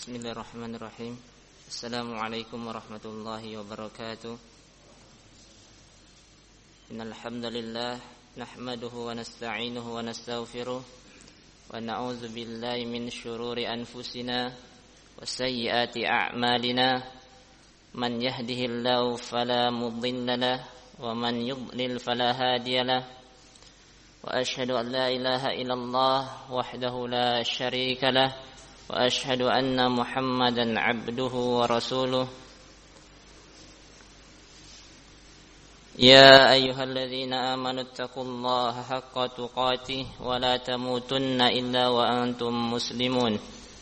Bismillahirrahmanirrahim. Assalamualaikum warahmatullahi wabarakatuh. Innal hamdalillah nahmaduhu wa nasta'inuhu wa nastaghfiruh wa na'udzu billahi min shururi anfusina wa sayyiati a'malina. Man yahdihillahu fala mudilla lahu wa man yudlil fala hadiya lahu. Wa asyhadu an la ilaha illallah wahdahu la syarika lahu wa asyhadu anna Muhammadan abduhu wa rasuluh. Ya ayyuhalladzina amanu taqullaha haqqa tuqatih wa la tamutunna illa wa antum muslimun.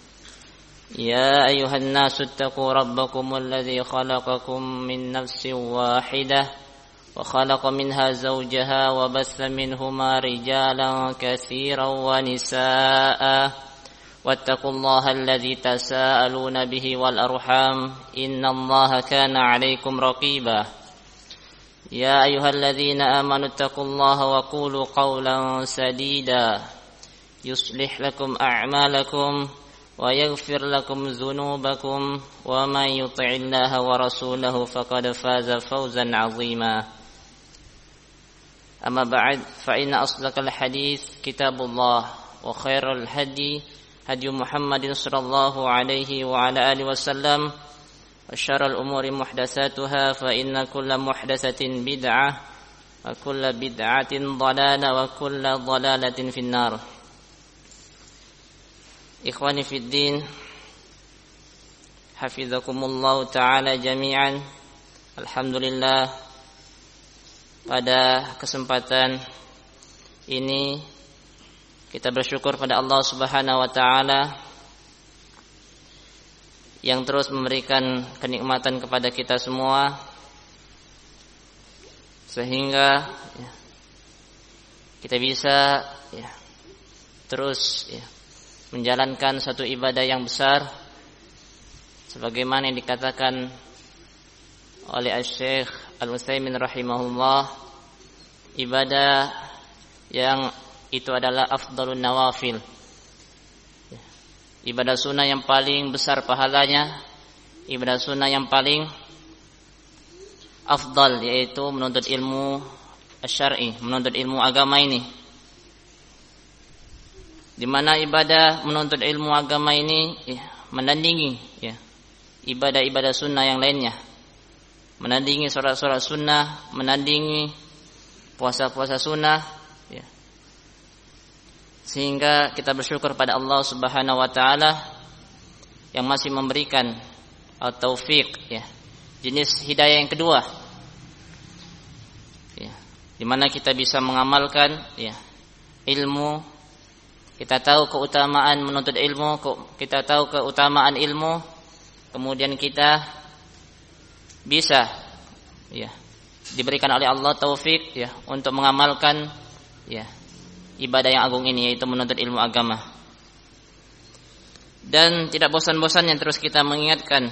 Ya ayyuhan nasu taqu rabbakumul ladzi khalaqakum min nafsin wahidah wa khalaqa minha zawjaha wa bassa minhuma rijalan katsiran wa nisaa'a. واتقوا الله الذي تساءلون به والأرحام إن الله كان عليكم رقيبا يا أيها الذين آمنوا اتقوا الله وقولوا قولا سديدا يصلح لكم أعمالكم ويغفر لكم ذنوبكم ومن يطع الله ورسوله فقد فاز فوزا عظيما أما بعد فإن أصدق الحديث كتاب الله وخير الهدي هدي محمد صلى الله عليه وعلى آله وسلم وشر الأمور محدثاتها فإن كل محدثة بدعة وكل بدعة ضلالة وكل ضلالة في النار. إخواني في الدين حفظكم الله تعالى جميعا. Alhamdulillah, pada kesempatan ini kita bersyukur pada Allah Subhanahu wa taala yang terus memberikan kenikmatan kepada kita semua sehingga kita bisa terus menjalankan satu ibadah yang besar sebagaimana yang dikatakan oleh Asy-Syaikh Al-Utsaimin rahimahullah, ibadah yang itu adalah afdalun nawafil, ibadah sunnah yang paling besar pahalanya, ibadah sunnah yang paling afdal, yaitu menuntut ilmu syar'i, menuntut ilmu agama ini. Di mana ibadah menuntut ilmu agama ini menandingi ibadah-ibadah sunnah yang lainnya, menandingi sholat-sholat sunnah, menandingi puasa-puasa sunnah. Sehingga kita bersyukur pada Allah Subhanahu wa taala yang masih memberikan taufik, jenis hidayah yang kedua, di mana kita bisa mengamalkan ilmu. Kita tahu keutamaan menuntut ilmu, kita tahu keutamaan ilmu, kemudian kita bisa diberikan oleh Allah taufik untuk mengamalkan ibadah yang agung ini, yaitu menuntut ilmu agama. Dan tidak bosan-bosannya terus kita mengingatkan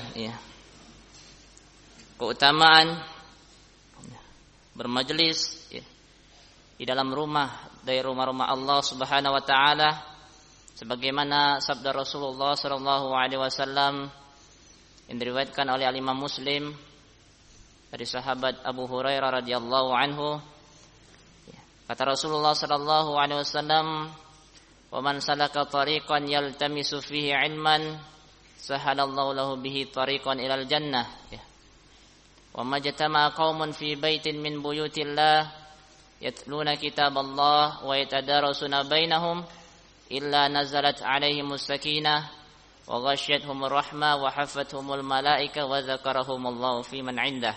keutamaan bermajelis di dalam rumah dari rumah-rumah Allah Subhanahu wa taala, sebagaimana sabda Rasulullah sallallahu alaihi wasallam yang diriwayatkan oleh Imam Muslim dari sahabat Abu Hurairah radhiyallahu anhu. Kata Rasulullah sallallahu alaihi wasallam, "Wa man salaka tariqan yaltamisu fihi 'ilman, sahalallahu lahu bihi tariqan ilal jannah." Wa majtama'a qaumun fi baitin min buyutillah yatluna kitaballah wa yatadarasuna bainahum illa nazalat 'alaihimus sakinah wa ghasyiyatuhumur rahmah wa hafathumul malaika wa dzakarahumullahu fi man 'indah.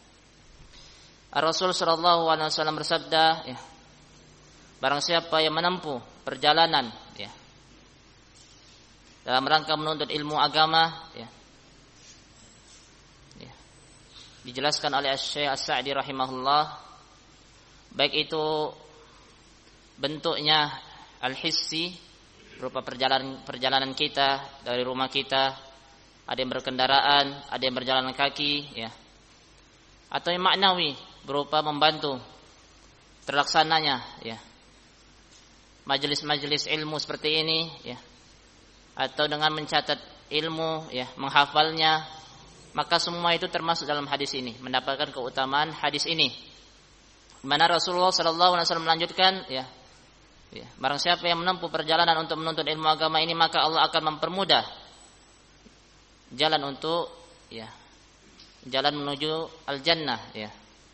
Rasul sallallahu alaihi wasallam bersabda, barang siapa yang menempuh perjalanan dalam rangka menuntut ilmu agama, dijelaskan oleh Syekh As-Sa'di rahimahullah, baik itu bentuknya al-hissi berupa perjalanan kita dari rumah kita, ada yang berkendaraan, ada yang berjalan kaki, atau yang maknawi berupa membantu terlaksananya majelis-majelis ilmu seperti ini, atau dengan mencatat ilmu, ya, menghafalnya, maka semua itu termasuk dalam hadis ini, mendapatkan keutamaan hadis ini. Mana Rasulullah sallallahu alaihi wasallam melanjutkan, ya, barang siapa yang menempuh perjalanan untuk menuntut ilmu agama ini, maka Allah akan mempermudah jalan untuk, ya, jalan menuju al-jannah, ya.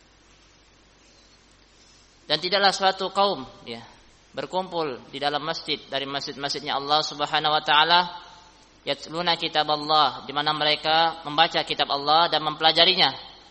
Dan tidaklah suatu kaum, ya, berkumpul di dalam masjid dari masjid-masjidnya Allah Subhanahu wa taala, yatluna kitab Allah, di mana mereka membaca kitab Allah dan mempelajarinya.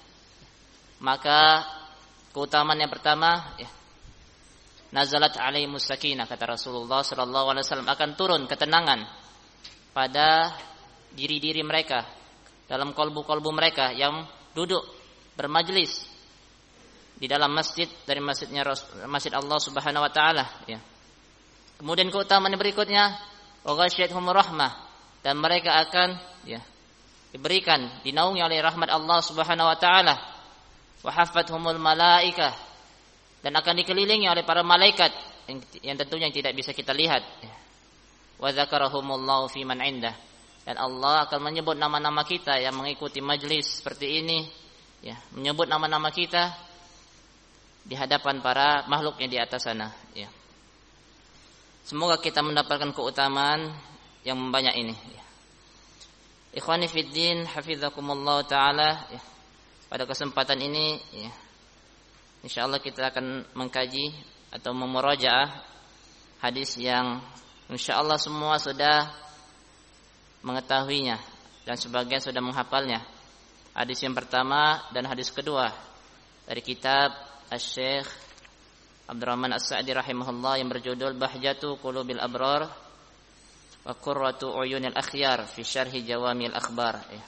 Maka keutamaan yang pertama, ya, nazalat alaihimus sakinah, kata Rasulullah sallallahu alaihi wasallam, akan turun ketenangan pada diri-diri mereka, dalam kolbu-kolbu mereka yang duduk bermajlis di dalam masjid dari masjid Allah Subhanahu wa taala, ya. Kemudian keutamaan berikutnya, wa ghasyiyatuhumur rahmah, dan mereka akan, ya, diberikan, dinaungi oleh rahmat Allah Subhanahu wa taala. Wa haffathumul malaikah, dan akan dikelilingi oleh para malaikat yang tentunya tidak bisa kita lihat. Wa dzakarahumullahu fi man indah, dan Allah akan menyebut nama-nama kita yang mengikuti majlis seperti ini, ya, menyebut nama-nama kita di hadapan para makhluk yang di atas sana, ya. Semoga kita mendapatkan keutamaan yang banyak ini, ya. Ikhwani fid din, hafizakumullah taala, ya. Pada kesempatan ini, ya, insyaallah kita akan mengkaji atau memurajaah hadis yang insyaallah semua sudah mengetahuinya dan sebagian sudah menghafalnya. Hadis yang pertama dan hadis kedua dari kitab Asy-Syaikh Abdurrahman As-Sa'di rahimahullah yang berjudul Bahjatu Qulubil Abrar wa Qurratu Uyunil Akhyar fi Syarhi Jawami'il Akhbar, ya.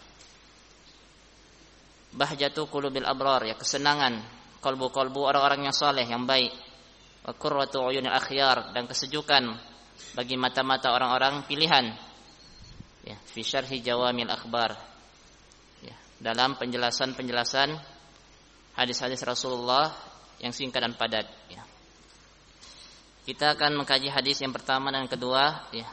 Bahjatu Qulubil Abrar, ya, kesenangan kolbu-kolbu orang-orang yang saleh, yang baik. Wa Qurratu Uyunil Akhyar, dan kesejukan bagi mata-mata orang-orang pilihan, ya, fi Syarhi Jawami'il Akhbar, ya, dalam penjelasan hadis-hadis Rasulullah yang singkat dan padat, ya. Kita akan mengkaji hadis yang pertama dan kedua, ya.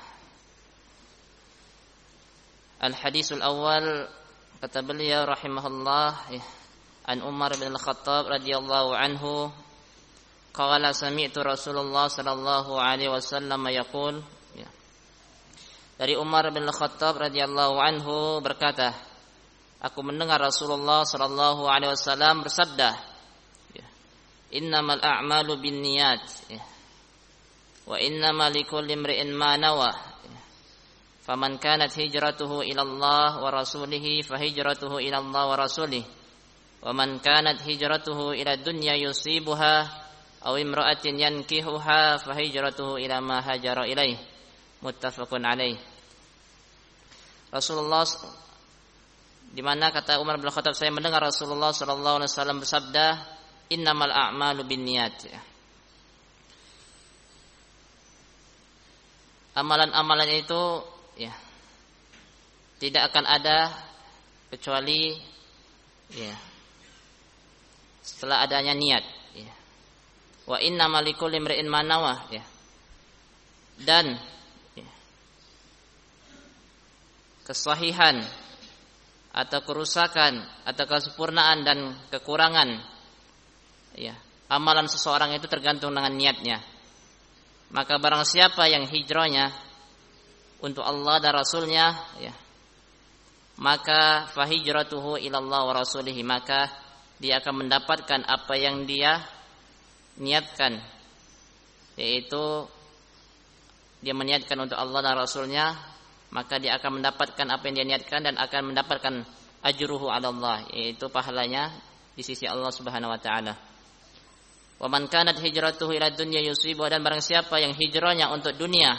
Al-hadisul awal, kata beliau rahimahullah, ya, an Umar bin Al-Khattab radhiyallahu anhu qala sami'tu Rasulullah sallallahu alaihi wasallam yaqul, ya. Dari Umar bin Al-Khattab radhiyallahu anhu berkata, aku mendengar Rasulullah sallallahu alaihi wasallam bersabda, ya, innamal a'malu binniyat, ya, wa innamal likulli imri'in ma nawa, ya. Faman kanat hijratuhu ila Allah wa rasulih fa hijratuhu ila Allah wa rasulih, wa man kanat hijratuhu ila dunya yusibuha aw imra'atin yankihuha fa hijratuhu ila ma hajara ilaih, muttafaqun alaih. Rasulullah, di mana kata Umar bin Khattab, saya mendengar Rasulullah sallallahu alaihi wasallam bersabda, innamal a'malu binniyat, ya. Amalan-amalan itu, ya, tidak akan ada kecuali, ya, setelah adanya niat, ya. Wa innamal likulli imri'in ma nawa, ya. Dan, ya, kesahihan atau kerusakan atau kesempurnaan dan kekurangan, ya, amalan seseorang itu tergantung dengan niatnya. Maka barang siapa yang hijrahnya untuk Allah dan Rasulnya, ya, maka fahijratuhu ilallah wa rasulihi, maka dia akan mendapatkan apa yang dia niatkan, yaitu dia meniatkan untuk Allah dan Rasulnya, maka dia akan mendapatkan apa yang dia niatkan dan akan mendapatkan ajruhu 'ala Allah, yaitu pahalanya di sisi Allah Subhanahu wa taala. Wa man kanat hijratuhu ila dunya yusibu, dan barang siapa yang hijrahnya untuk dunia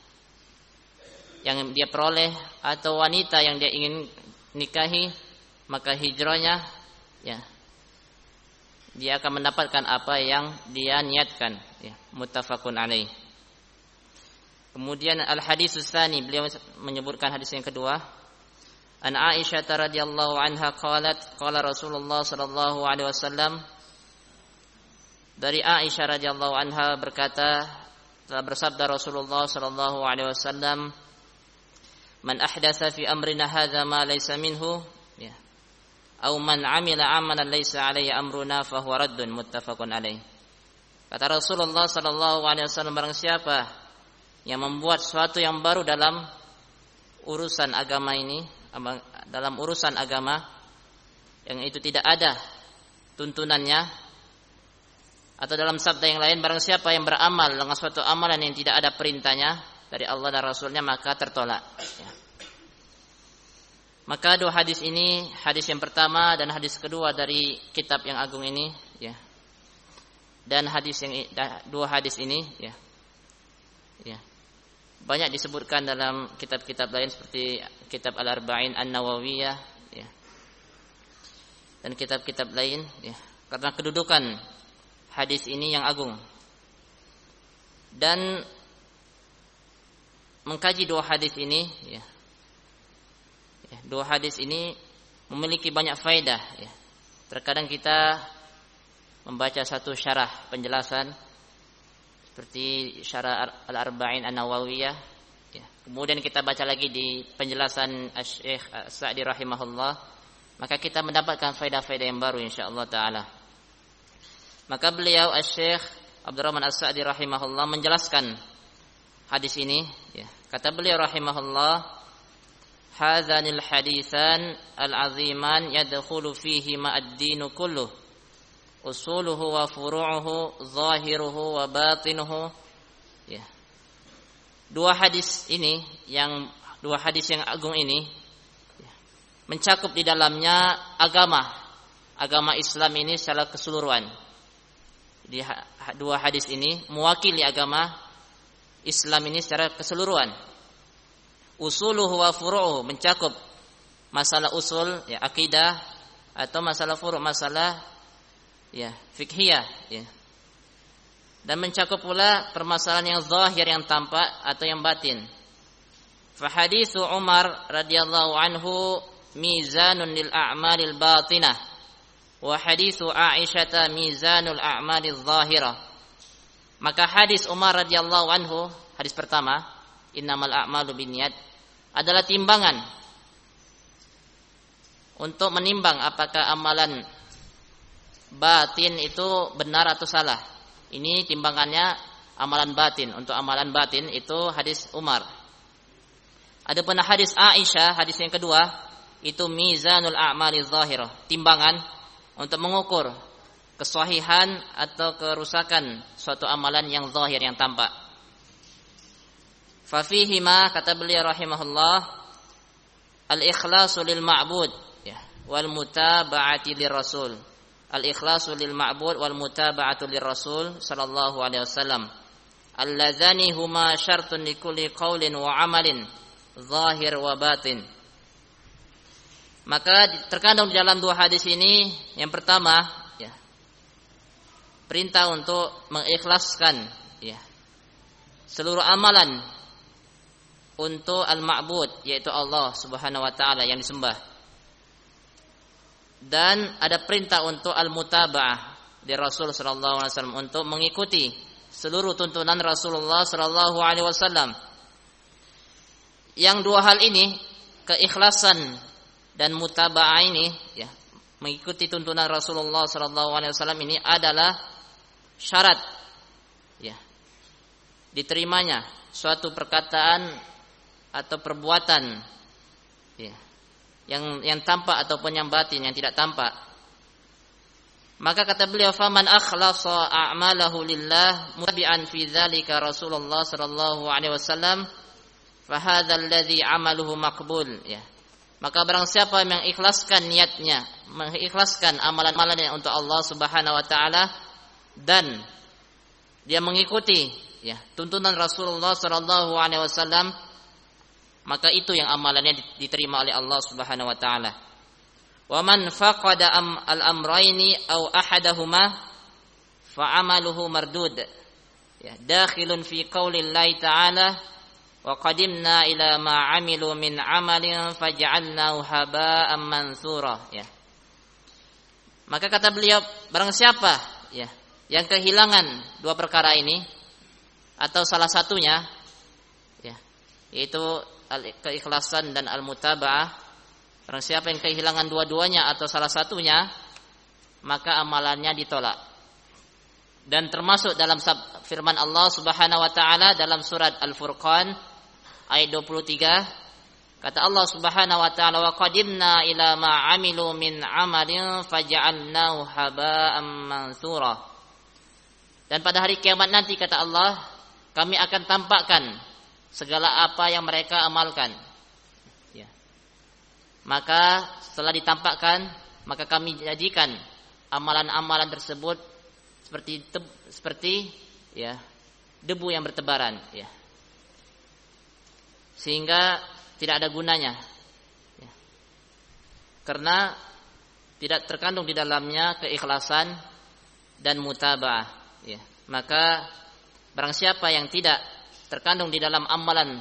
yang dia peroleh atau wanita yang dia ingin nikahi, maka hijrahnya, ya, dia akan mendapatkan apa yang dia niatkan, ya, muttafaqun alaih. Kemudian al-haditsus tsani, beliau menyebutkan hadis yang kedua. An Aisyah radhiyallahu anha qalat qala Rasulullah sallallahu alaihi wasallam, dari Aisyah radhiyallahu anha berkata, telah bersabda Rasulullah sallallahu alaihi wasallam, man ahdatsa fi amrina hadza ma laysa minhu ya au man amila amalan laysa alaihi amruna fa huwa raddun muttafaqun alaih. Kata Rasulullah sallallahu alaihi wasallam, barang siapa yang membuat sesuatu yang baru dalam urusan agama ini, dalam urusan agama yang itu tidak ada tuntunannya, atau dalam sabda yang lain, barang siapa yang beramal dengan suatu amalan yang tidak ada perintahnya dari Allah dan Rasulnya, maka tertolak ya. Maka dua hadis ini, hadis yang pertama dan hadis kedua dari kitab yang agung ini ya, dan dua hadis ini ya banyak disebutkan dalam kitab-kitab lain seperti kitab Al-Arba'in An-Nawawiyah ya, dan kitab-kitab lain ya, karena kedudukan hadis ini yang agung. Dan mengkaji dua hadis ini ya, dua hadis ini memiliki banyak faedah ya. Terkadang kita membaca satu syarah penjelasan seperti syarah Al-Arba'in An-Nawawiyah ya. Kemudian kita baca lagi di penjelasan Syekh Sa'di rahimahullah, maka kita mendapatkan faedah-faedah yang baru insyaallah taala. Maka beliau Syekh Abdurrahman As-Sa'di rahimahullah menjelaskan hadis ini ya. Kata beliau rahimahullah, hadzanil haditsan al-aziman yadkhulu fihi ma'ad-dinu kulluh usuluhu wa furu'uhu zahiruhu wa batinuhu ya. Dua hadis yang agung ini ya, mencakup di dalamnya agama Islam ini secara keseluruhan. Di dua hadis ini mewakili agama Islam ini secara keseluruhan. Usuluhu wa furu'uhu mencakup masalah usul ya, akidah, atau masalah furu', masalah ya fikhiyah ya. Dan mencakup pula permasalahan yang zahir, yang tampak atau yang batin. Fa haditsu Umar radhiyallahu anhu mizanun lil a'malil batinah wa haditsu Aisyah mizanul a'malil zahirah. Maka hadis Umar radhiyallahu anhu, hadis pertama, innamal a'malu binniyat, adalah timbangan untuk menimbang apakah amalan batin itu benar atau salah. Ini timbangannya amalan batin. Untuk amalan batin itu hadis Umar. Adapun hadis Aisyah, hadis yang kedua, itu mizanul a'mali zahirah, timbangan untuk mengukur kesahihan atau kerusakan suatu amalan yang zahir, yang tampak. Fa fihi ma, kata beliau rahimahullah, al-ikhlasu lil ma'bud ya, wal mutaba'ati lir rasul. Al-ikhlasu lil ma'bud wal mutaba'atu lir rasul sallallahu alaihi wasallam. Alladzani huma syartun li kulli qaulin wa amalin zahir wa batin. Maka terkandung di dalam dua hadis ini, yang pertama ya, perintah untuk mengikhlaskan ya seluruh amalan untuk al-ma'bud, yaitu Allah Subhanahu wa taala yang disembah. Dan ada perintah untuk al-mutaba'ah di Rasul sallallahu alaihi wasallam, untuk mengikuti seluruh tuntunan Rasulullah sallallahu alaihi wasallam. Yang dua hal ini, keikhlasan dan mutaba'ah ini ya, mengikuti tuntunan Rasulullah sallallahu alaihi wasallam ini adalah syarat ya diterimanya suatu perkataan atau perbuatan ya, yang tampak ataupun yang batin, yang tidak tampak. Maka kata beliau, faman akhlasa a'malahu lillah mutabi'an fi dzalika Rasulullah sallallahu alaihi wasallam fa hadzal ladzi 'amaluhu maqbul ya. Maka barang siapa yang mengikhlaskan niatnya, mengikhlaskan amalan-amalannya untuk Allah Subhanahu wa taala, dan dia mengikuti ya tuntunan Rasulullah sallallahu alaihi wasallam, maka itu yang amalannya diterima oleh Allah Subhanahu wa taala. Wa man faqada al-amrayni aw ahadahuma fa 'amaluhu mardud. Ya, dakhilun fi qaulillahi ta'ala wa qadimna ila ma 'amilu min 'amalin faj'alnahu haba'an mansura ya. Maka kata beliau, barang siapa ya yang kehilangan dua perkara ini atau salah satunya ya, yaitu keikhlasan dan al-mutaba'ah, barang siapa yang kehilangan dua-duanya atau salah satunya, maka amalannya ditolak. Dan termasuk dalam firman Allah Subhanahu wa taala dalam surat Al-Furqan ayat 23, kata Allah Subhanahu wa taala, wa qadimna ila ma 'amilu min 'amalin faj'alnahu haba'an mansura. Dan pada hari kiamat nanti, kata Allah, kami akan tampakkan segala apa yang mereka amalkan. Ya. Maka setelah ditampakkan, maka kami jadikan amalan-amalan tersebut seperti ya debu yang bertebaran, ya, sehingga tidak ada gunanya, ya, karena tidak terkandung di dalamnya keikhlasan dan mutaba'ah, ya. Maka barang siapa yang tidak terkandung di dalam amalan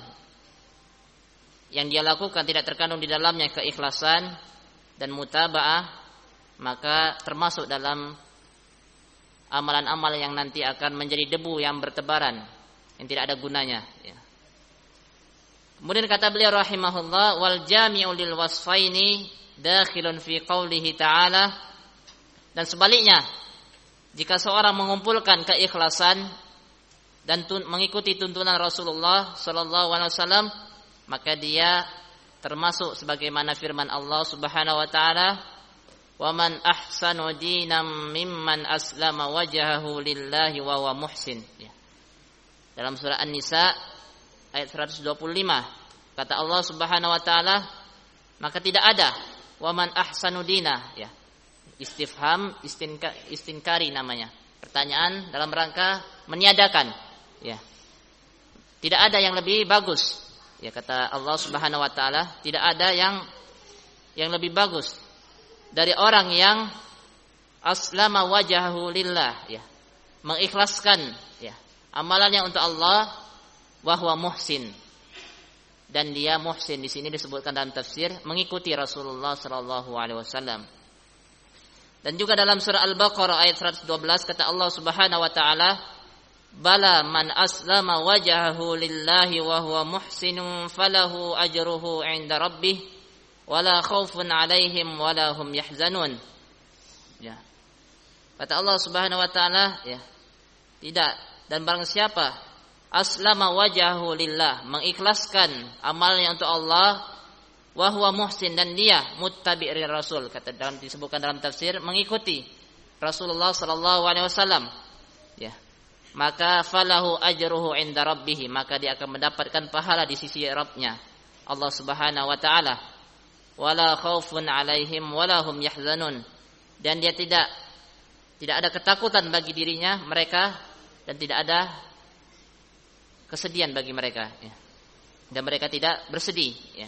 yang dia lakukan, tidak terkandung di dalamnya keikhlasan dan mutaba'ah, maka termasuk dalam amalan-amalan yang nanti akan menjadi debu yang bertebaran, yang tidak ada gunanya, ya. Kemudian kata beliau rahimahullah, wal jami'u lil wasfaini dakhilun fi qoulihi ta'ala. Dan sebaliknya, jika seorang mengumpulkan keikhlasan dan mengikuti tuntunan Rasulullah sallallahu alaihi wasallam, maka dia termasuk sebagaimana firman Allah Subhanahu wa taala, wa man ahsanu dinam mimman aslama wajhahu lillahi wa huwa muhsin, ya. Dalam surah An-Nisa ayat 125, kata Allah Subhanahu wa taala, maka tidak ada wa man ahsanu dina, ya. Istifham istinkari namanya, pertanyaan dalam rangka meniadakan, ya. Tidak ada yang lebih bagus, ya, kata Allah Subhanahu wa taala, tidak ada yang lebih bagus dari orang yang aslama wajhahu lillah, ya, mengikhlaskan, ya, amalannya untuk Allah, wa huwa muhsin, dan dia muhsin di sini disebutkan dalam tafsir mengikuti Rasulullah sallallahu alaihi wasallam. Dan juga dalam surah Al-Baqarah ayat 112 kata Allah Subhanahu wa taala, bala man aslama wajhahu lillahi wa huwa muhsinun falahu ajruhu 'inda rabbih wala khaufun 'alaihim wala hum yahzanun, ya. Kata Allah Subhanahu wa taala, ya, tidak, dan barang siapa aslama wajhahu lillah, mengikhlaskan amalnya untuk Allah, wa huwa muhsin, dan dia muttabi'ir rasul, disebutkan dalam tafsir mengikuti Rasulullah sallallahu alaihi wasallam, ya, maka falahu ajruhu 'inda rabbih, maka dia akan mendapatkan pahala di sisi Rabbnya Allah Subhanahu wa taala. Wala khaufun 'alaihim wala hum yahzanun, dan dia tidak ada ketakutan bagi dirinya mereka, dan tidak ada kesedihan bagi mereka, ya. Dan mereka tidak bersedih, ya.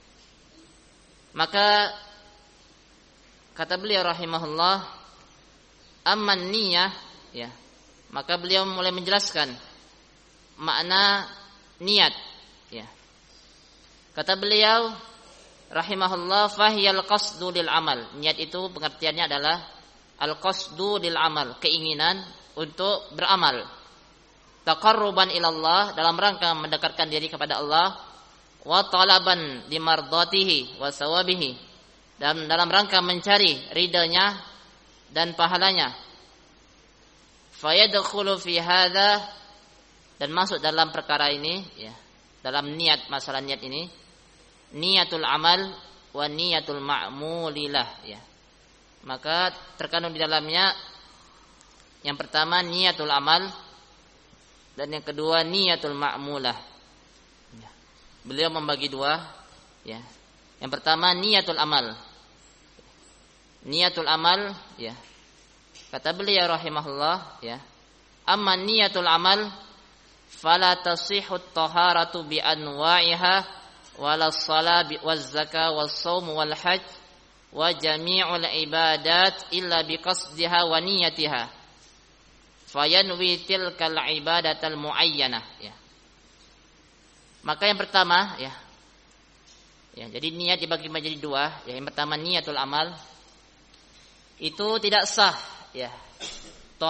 Maka kata beliau rahimahullah, amman niyah, ya, maka beliau mulai menjelaskan makna niat, ya. Kata beliau rahimahullah, fahiyal qasdu lil amal. Niat itu pengertiannya adalah al qasdu lil amal, keinginan untuk beramal. Taqarruban ilallah, dalam rangka mendekatkan diri kepada Allah, wa talaban limardatihi wa sawabihi, dan dalam rangka mencari ridanya dan pahalanya. Fayadkhulu fi hadza, dan masuk dalam perkara ini, ya, dalam niat, masalah niat ini, niatul amal wa niatul ma'mulilah, ya. Maka terkandung di dalamnya yang pertama niatul amal, dan yang kedua niatul ma'mulah, ya. Beliau membagi dua, ya. Yang pertama niatul amal. Niatul amal, ya. Kata beliau rahimahullah, ya, amma niatul amal fala tasihhu at-taharatu bi anwa'iha wala shalah waz zakah was shaum wal hajj wa jami'ul ibadat illa biqasdiha wa niyatiha fayanwi tilkal ibadatal muayyanah, ya. Maka yang pertama, ya, jadi niat dibagi menjadi dua, ya. Yang pertama niatul amal, itu tidak sah, ya,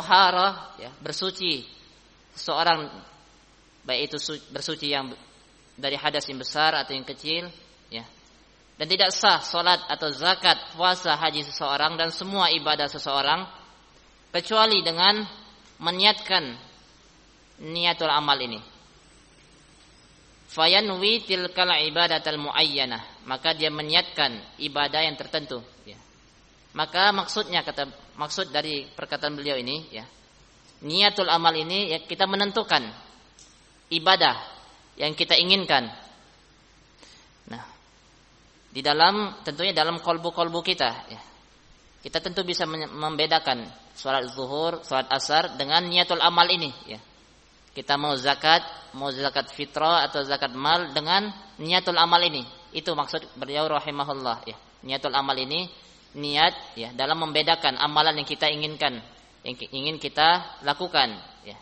toharah, ya, bersuci seorang, baik itu bersuci yang dari hadas yang besar atau yang kecil, ya. Dan tidak sah salat atau zakat, puasa, haji seseorang dan semua ibadah seseorang kecuali dengan meniatkan niatul amal ini. Fayanwi tilkal ibadatal muayyanah, maka dia meniatkan ibadah yang tertentu, ya. Maka maksud dari perkataan beliau ini, ya, niatul amal ini, ya, kita menentukan ibadah yang kita inginkan. Nah, tentunya dalam kolbu kita, ya. Kita tentu bisa membedakan salat zuhur, salat asar dengan niatul amal ini, ya. Kita mau zakat fitrah atau zakat mal dengan niatul amal ini. Itu maksud beliau rahimahullah, ya. Niatul amal ini niat, ya, dalam membedakan amalan yang kita inginkan, yang ingin kita lakukan, ya.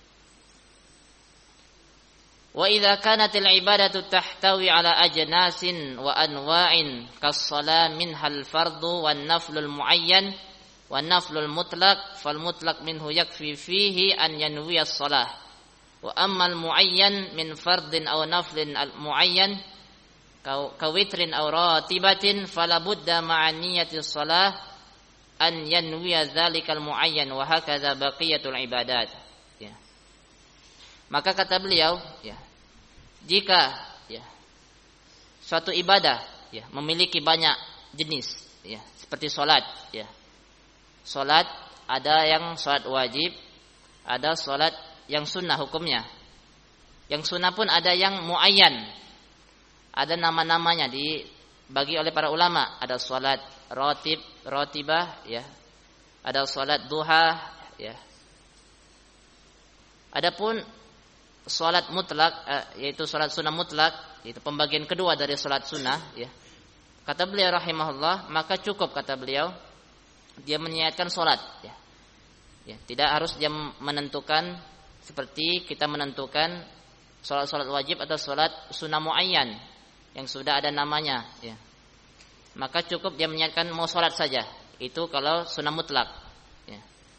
Wa idza kanatil ibadatu tahtawi ala ajnasin wa anwa'in kas-shalah minhal fardu wan naflul muayyan wan naflul mutlaq fal mutlaq minhu yakfi fihi an yanwi as-shalah wa ammal muayyan min fardin aw naflin muayyan ka witrin aw ratibatin fala budda ma'a niyyati as-shalah an yanwi dzalikal muayyan wa hakadha baqiyatul ibadat, ya. Maka kata beliau, ya, jika, ya, suatu ibadah, ya, memiliki banyak jenis, ya, seperti salat, ya. Salat ada yang salat wajib, ada salat yang sunnah hukumnya. Yang sunnah pun ada yang muayyan. Ada nama-namanya dibagi oleh para ulama, ada salat ratibah, ya. Ada salat duha, ya. Adapun salat mutlak, yaitu salat sunnah mutlak, yaitu pembagian kedua dari salat sunnah, ya. Kata beliau rahimahullah, maka cukup, kata beliau, dia meniatkan salat, ya. Ya, tidak harus dia menentukan seperti kita menentukan salat wajib atau salat sunnah muayyan yang sudah ada namanya, ya. Maka cukup dia meniatkan mau salat saja. Itu kalau sunnah mutlak, ya.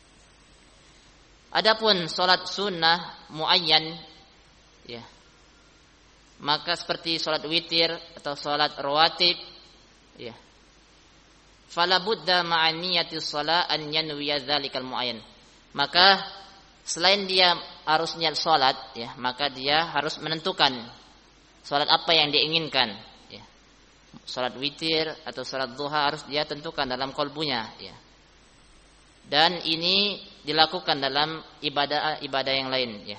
Adapun salat sunnah muayyan, ya, maka seperti salat witir atau salat rawatib, ya, fala budda ma'a niyyati shalah an yanwiya dzalikal muayyan. Maka selain dia harus niat salat, ya, maka dia harus menentukan salat apa yang dia inginkan, ya. Salat witir atau salat duha harus dia tentukan dalam qalbunya, ya. Dan ini dilakukan dalam ibadah yang lain, ya.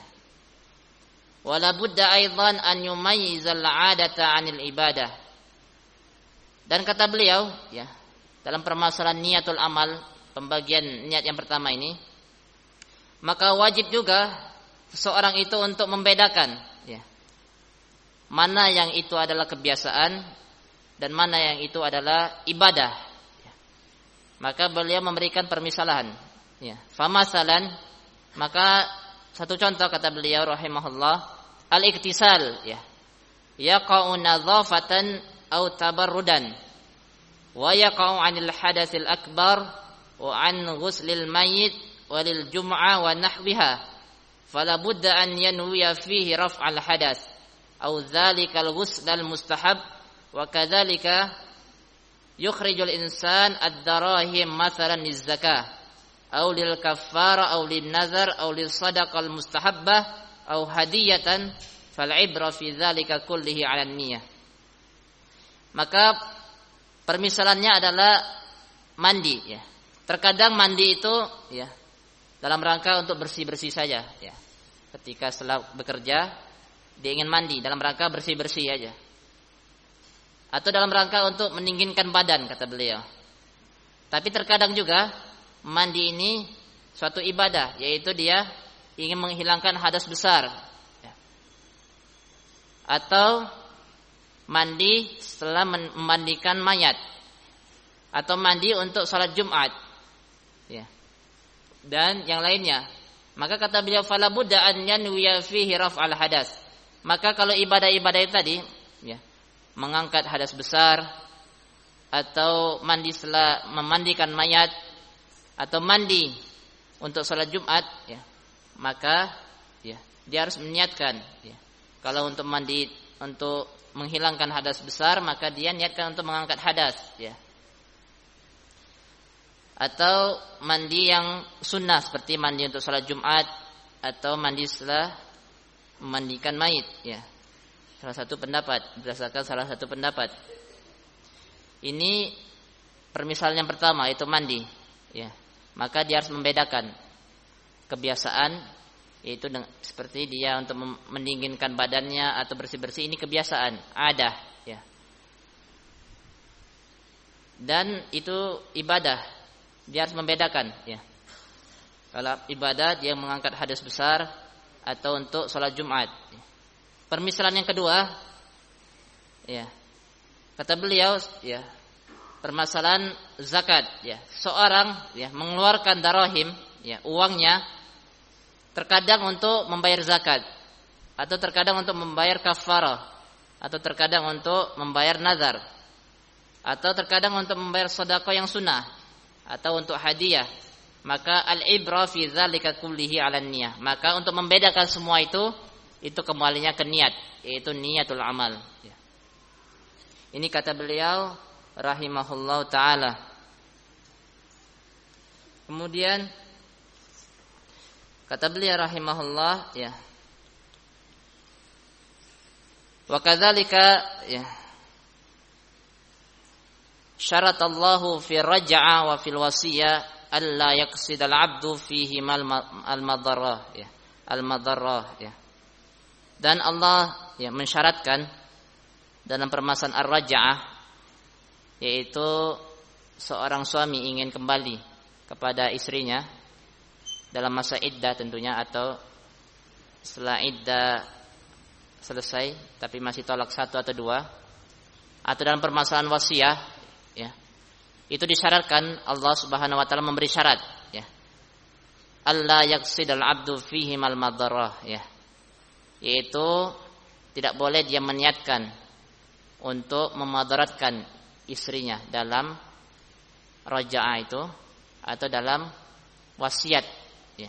Wala budda aidan an yumayyizal 'adata 'anil ibadah. Dan kata beliau, ya, dalam permasalahan niatul amal, pembagian niat yang pertama ini, maka wajib juga seseorang itu untuk membedakan, ya, mana yang itu adalah kebiasaan dan mana yang itu adalah ibadah, ya. Maka beliau memberikan permisalan, ya. Famasalan, maka satu contoh kata beliau rahimahullah, al-iktisal, ya, yaqa'u nadhafatan aw tabarrudan wa yaqa'u 'anil hadatsil akbar wa 'an ghuslil mayyit walil jum'ah wa nahwiha fala budda an yanwiya fihi raf'al hadath aw dzalikal ghuslal mustahab wa kadzalika yukhrijul insan ad-darahim mathalan liz-zakah aw lil kaffara aw lin nazar aw lis sadaqal mustahabbah aw hadiyatan fal ibra fi dzalika kullihi 'ala niyyah. Maka permisalannya adalah mandi, ya. Terkadang mandi itu, ya, dalam rangka untuk bersih-bersih saja, ya. Ketika setelah bekerja dia ingin mandi dalam rangka bersih-bersih aja. Atau dalam rangka untuk mendinginkan badan, kata beliau. Tapi terkadang juga mandi ini suatu ibadah, yaitu dia ingin menghilangkan hadas besar, ya. Atau mandi setelah memandikan mayat, atau mandi untuk salat Jumat, ya, dan yang lainnya. Maka kata beliau fala budda an yanwiya fihi raf'al hadas. Maka kalau ibadah-ibadah itu tadi, ya, mengangkat hadas besar, atau mandi setelah memandikan mayat, atau mandi untuk salat Jumat, ya, maka, ya, dia harus meniatkan, ya. Kalau untuk mandi untuk menghilangkan hadas besar, maka dia niatkan untuk mengangkat hadas, ya. Atau mandi yang sunnah seperti mandi untuk salat Jumat atau mandi setelah memandikan mayit, ya. Salah satu pendapat, berdasarkan salah satu pendapat. Ini permisalan yang pertama, yaitu mandi, ya. Maka dia harus membedakan kebiasaan, yaitu seperti dia untuk mendinginkan badannya atau bersih-bersih, ini kebiasaan, adah, ya. Dan itu ibadah, dia harus membedakan, ya. Kalau ibadah dia mengangkat hadas besar atau untuk sholat Jumat. Permisalan yang kedua, ya, kata beliau, ya, permasalahan zakat, ya. Seorang, ya, mengeluarkan darahim, ya, uangnya terkadang untuk membayar zakat, atau terkadang untuk membayar kafarah, atau terkadang untuk membayar nazar, atau terkadang untuk membayar sedekah yang sunnah, atau untuk hadiah. Maka al-ibra fi dzalika kullihi 'ala niyah. Maka untuk membedakan semua itu kembalinya ke niat, yaitu niatul amal, ya. Ini kata beliau rahimahullahu taala. Kemudian kata beliau rahimahullah, ya. Wa kadzalika, ya, syaratallahu fi raj'a wa fil wasiyah alla yaqsid al-'abdu fihi al-madarrah, ya. Al-madarrah, ya. Dan Allah, ya, mensyaratkan dalam permasalahan ar-raj'ah, yaitu seorang suami ingin kembali kepada istrinya dalam masa iddah tentunya, atau setelah iddah selesai tapi masih tolak satu atau dua, atau dalam permasalahan wasiah, ya, itu disyaratkan, Allah Subhanahu wa taala memberi syarat, ya. Allah yaqsidal abdu fihi mal madarrah, ya. Yaitu tidak boleh dia meniatkan untuk memadaratkan istrinya dalam raja'ah itu atau dalam wasiat, ya.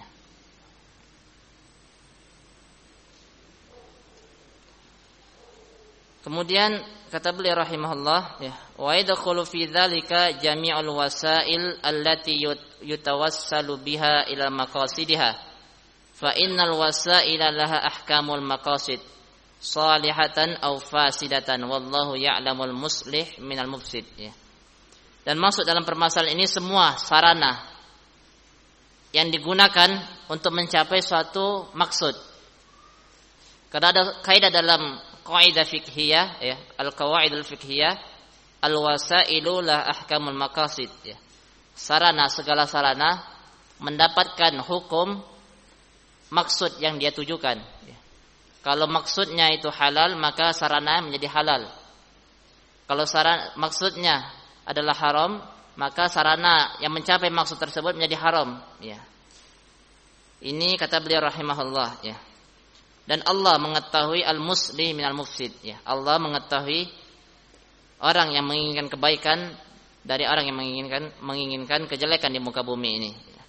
Kemudian kata beliau rahimahullah, ya, wa yadkhulu fi dzalika jami'ul wasail allati yutawassalu biha ila maqasidiha fa innal wasaila laha ahkamul maqasid salihatan aw fasidatan wallahu ya'lamul muslih minal mufsid, ya. Dan masuk dalam permasalahan ini semua sarana yang digunakan untuk mencapai suatu maksud. Karena ada kaidah dalam kaidah fiqhiyah, ya, al-qawaidul fiqhiyah, al-wasailu la ahkamul maqasid, ya. Sarana, segala sarana mendapatkan hukum maksud yang dia tujukan, ya. Kalau maksudnya itu halal, maka sarana menjadi halal. Kalau sarana maksudnya adalah haram, maka sarana yang mencapai maksud tersebut menjadi haram, ya. Ini kata beliau rahimahullah, ya. Dan Allah mengetahui al-muslih minal mufsid, ya. Allah mengetahui orang yang menginginkan kebaikan dari orang yang menginginkan kejelekan di muka bumi ini, ya.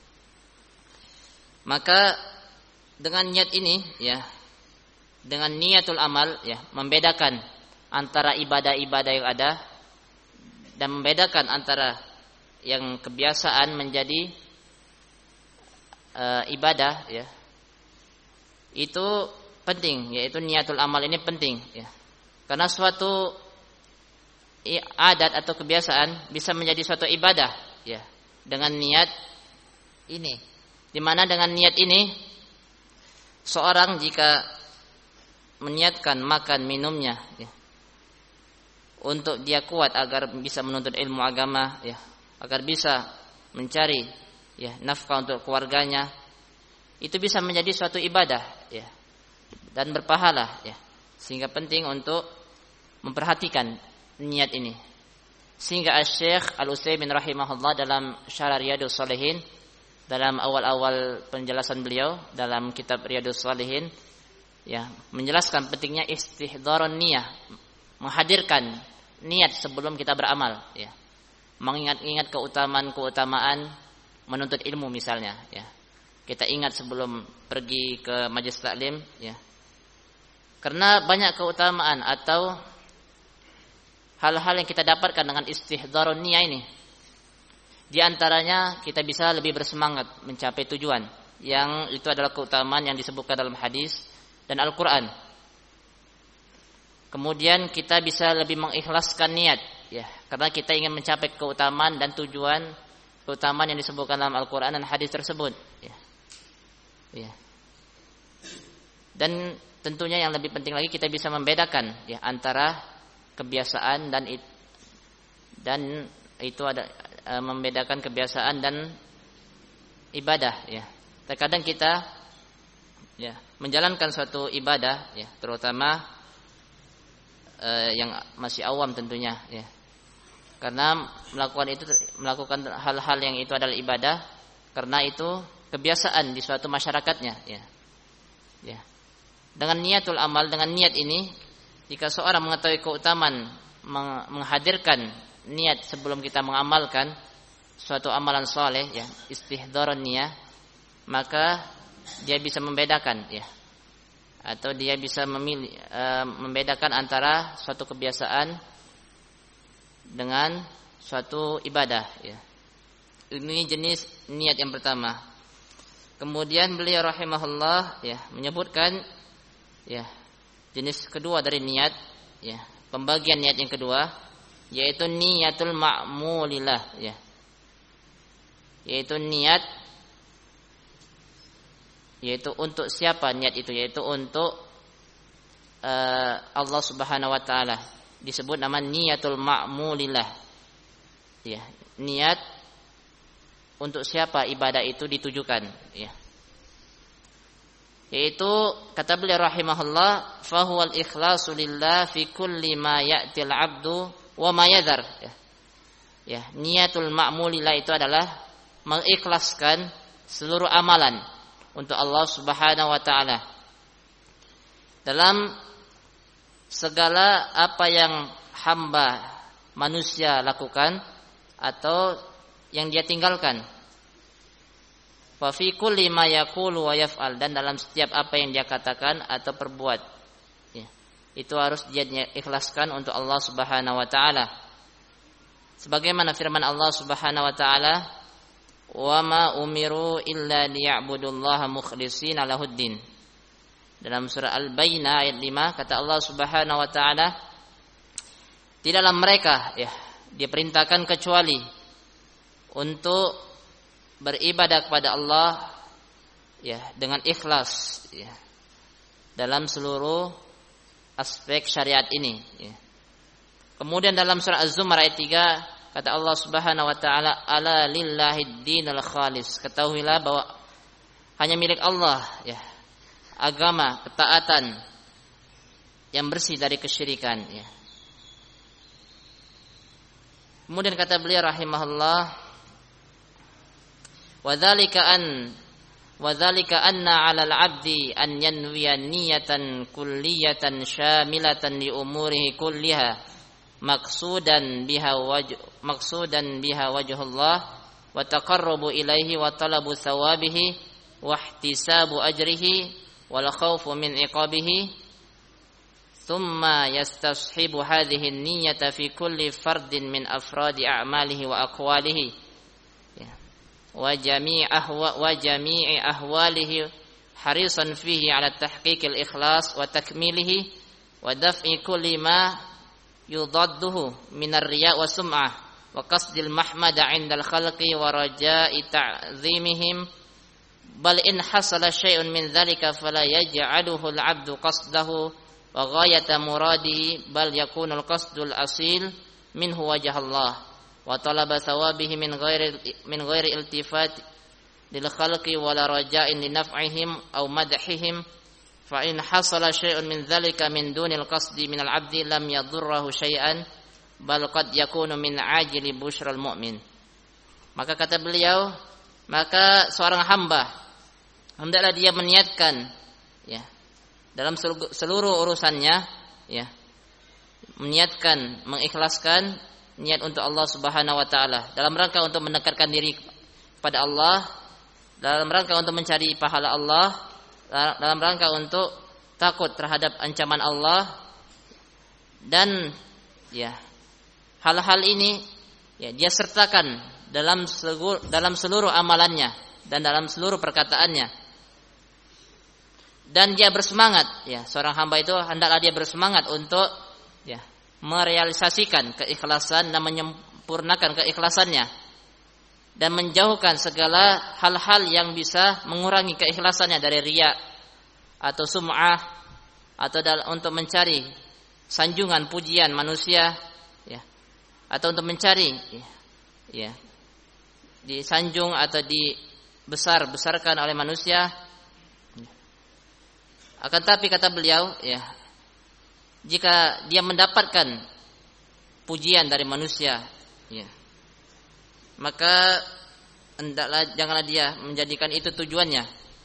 Maka dengan niat ini, ya, dengan niatul amal, ya, membedakan antara ibadah-ibadah yang ada dan membedakan antara yang kebiasaan menjadi ibadah, ya. Itu penting, yaitu niatul amal ini penting, ya. Karena suatu adat atau kebiasaan bisa menjadi suatu ibadah, ya, dengan niat ini. Di mana dengan niat ini seorang jika meniatkan makan minumnya, ya, untuk dia kuat agar bisa menuntut ilmu agama, ya, agar bisa mencari, ya, nafkah untuk keluarganya, itu bisa menjadi suatu ibadah, ya, dan berpahala, ya. Sehingga penting untuk memperhatikan niat ini. Sehingga Asy-Syaikh Al-Utsaimin rahimahullah dalam Syarah Riyadhus Shalihin, dalam awal-awal penjelasan beliau dalam kitab Riyadhus Shalihin, ya, menjelaskan pentingnya istihdharun niyah, menghadirkan niat sebelum kita beramal, ya. Mengingat-ingat keutamaan menuntut ilmu misalnya, ya. Kita ingat sebelum pergi ke majelis taklim, ya, Karena banyak keutamaan atau hal-hal yang kita dapatkan dengan istihdharun niyah ini. Di antaranya kita bisa lebih bersemangat mencapai tujuan, yang itu adalah keutamaan yang disebutkan dalam hadis dan Al-Qur'an. Kemudian kita bisa lebih mengikhlaskan niat, ya, karena kita ingin mencapai keutamaan dan tujuan keutamaan yang disebutkan dalam Al-Qur'an dan hadis tersebut, ya. Ya. Dan tentunya yang lebih penting lagi kita bisa membedakan, ya, antara kebiasaan dan itu ada membedakan kebiasaan dan ibadah, ya. Terkadang kita, ya, menjalankan suatu ibadah, ya, terutama yang masih awam tentunya, ya. Karena melakukan hal-hal yang itu adalah ibadah karena itu kebiasaan di suatu masyarakatnya, ya. Ya. Dengan niatul amal, dengan niat ini, jika seorang mengetahui keutamaan menghadirkan niat sebelum kita mengamalkan suatu amalan soleh, ya, istihdharun niyah, maka dia bisa membedakan, ya, atau dia bisa membedakan antara suatu kebiasaan dengan suatu ibadah, ya. Ini jenis niat yang pertama. Kemudian beliau rahimahullah, ya, menyebutkan, ya, jenis kedua dari niat, ya, pembagian niat yang kedua, yaitu niatul ma'mulillah, ya, yaitu niat, yaitu untuk siapa niat itu, yaitu untuk Allah Subhanahu wa taala. Disebut nama niatul ma'mulillah, ya, niat untuk siapa ibadah itu ditujukan, ya. Yaitu kata beliau rahimahullah, fahuwal ikhlasu lillah fi kulli ma ya'til 'abdu wa ma yadhar, ya. Ya, niatul ma'mulillah itu adalah mengikhlaskan seluruh amalan untuk Allah Subhanahu wa taala dalam segala apa yang hamba manusia lakukan atau yang dia tinggalkan. Wa fi kulli ma yaqulu wa yaf'al, dan dalam setiap apa yang dia katakan atau perbuat, ya, itu harus dia ikhlaskan untuk Allah Subhanahu wa taala. Sebagaimana firman Allah Subhanahu wa taala, "Wa ma umiru illa liya'budullaha mukhlishina lahuddin." Dalam surah Al-Bayyinah ayat 5 kata Allah Subhanahu wa taala, tidaklah mereka, ya, diperintahkan kecuali untuk beribadah kepada Allah, ya, dengan ikhlas, ya, dalam seluruh aspek syariat ini, ya. Kemudian dalam surah Az-Zumar ayat 3 kata Allah Subhanahu wa taala, ala lillahid dinul khalis, ketahuilah bahwa hanya milik Allah, ya, agama ketaatan yang bersih dari kesyirikan, ya. Kemudian kata beliau rahimahullah, Wadzalika anna 'alal 'abdi an yanwiya niyatan kulliyatan syamilatan li umurihi kulliha maqsudan biha wajhullah wa taqarrubu ilaihi wa talabu thawabihi wa ihtisabu ajrihi wal khaufu min iqabihi, thumma yastashibu hadhihi an-niyyata fi kulli fardin min afradi a'malihi wa aqwalihi wa jami'i ahwalihi harisan fihi ala tahqiqil ikhlas wa takmilihi wa daf'i kulli ma yudadduhu minar riya' wa sum'ah wa qasdil mahmada 'indal khalqi wa raja'i ta'zimihim, bal in hasala syai'un min dzalika fala yaj'aluhu al-'abdu qasdahu wa ghayata muradihi, bal yakunul qasdul asil minhu wajhallah wa talaba thawabihi min ghairi iltifat lil khalqi wala raja'in li naf'ihim aw madhihim, fa in hasala syai'un min dzalika min dunil qasdi min al-'abdi lam yadurruhu syai'an, bal qad yakunu min ajili busyral mu'min. Maka kata beliau, maka seorang hamba hendaklah dia meniatkan, ya, dalam seluruh urusannya, ya, meniatkan, mengikhlaskan niat untuk Allah Subhanahu wa taala, dalam rangka untuk mendekatkan diri kepada Allah, dalam rangka untuk mencari pahala Allah, dalam rangka untuk takut terhadap ancaman Allah, dan ya hal-hal ini ya dia sertakan dalam seluruh amalannya dan dalam seluruh perkataannya. Dan dia bersemangat, ya seorang hamba itu hendaklah dia bersemangat untuk ya merealisasikan keikhlasan dan menyempurnakan keikhlasannya dan menjauhkan segala hal-hal yang bisa mengurangi keikhlasannya dari riya atau sum'ah atau untuk mencari sanjungan pujian manusia, ya, atau untuk mencari ya disanjung atau dibesarkan oleh manusia. Akan tapi kata beliau, ya, jika dia mendapatkan pujian dari manusia, ya, maka janganlah dia menjadikan itu tujuannya.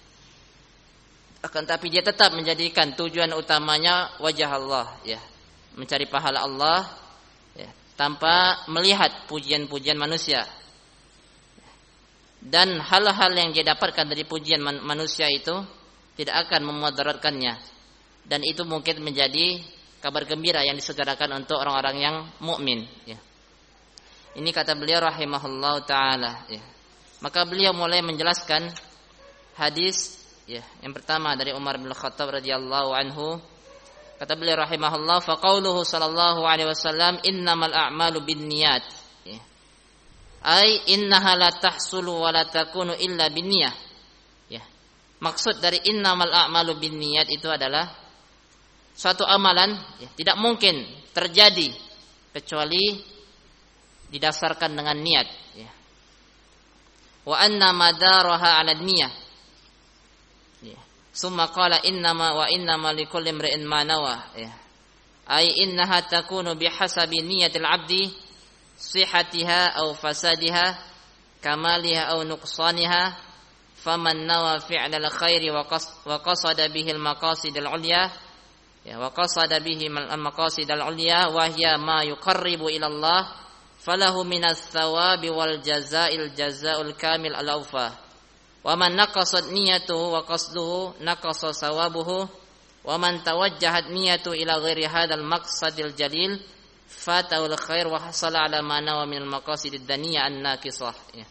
Akan tapi dia tetap menjadikan tujuan utamanya wajah Allah, ya, mencari pahala Allah, ya, tanpa melihat pujian-pujian manusia. Dan hal-hal yang dia dapatkan dari pujian manusia itu tidak akan memudaratkannya, dan itu mungkin menjadi kabar gembira yang disegerakan untuk orang-orang yang mukmin, ya. Ini kata beliau rahimahullah taala, ya. Maka beliau mulai menjelaskan hadis, ya, yang pertama dari Umar bin Khattab radhiyallahu anhu. Kata beliau rahimahullah, fa qauluhu sallallahu alaihi wasallam innamal a'malu binniyat, ya. Ai innaha la tahsulu wa la takunu illa binniyah. Maksud dari innamal a'malu binniyat itu adalah suatu amalan, ya, tidak mungkin terjadi kecuali didasarkan dengan niat, ya. Wa anna madaraha 'ala niyyah. Ya. Summa qala innama likulli imri'in ma nawa, ya. Ai innaha takunu bihasabi niyyatil 'abdi sihhatiha aw fasadiha, kamaliha aw nuqsaniha. Faman nawa fi'lal khairi wa qasada bihi al-maqasidal 'ulya, ya, wa qasada bihi al-maqasidal 'ulya wa hiya ma yuqarribu ila Allah falahu minas thawabi wal jazaa'il jazaa'ul kamil al-awfa. Wa man naqasat niyyatuhu wa qasduhu naqasa thawabuhu wa man tawajjahat niyyatu ila ghairi hadzal maqsadil jalil fatahul khair wa hasala ala ma nawa min al-maqasidid daniyah an-naqisah, ya.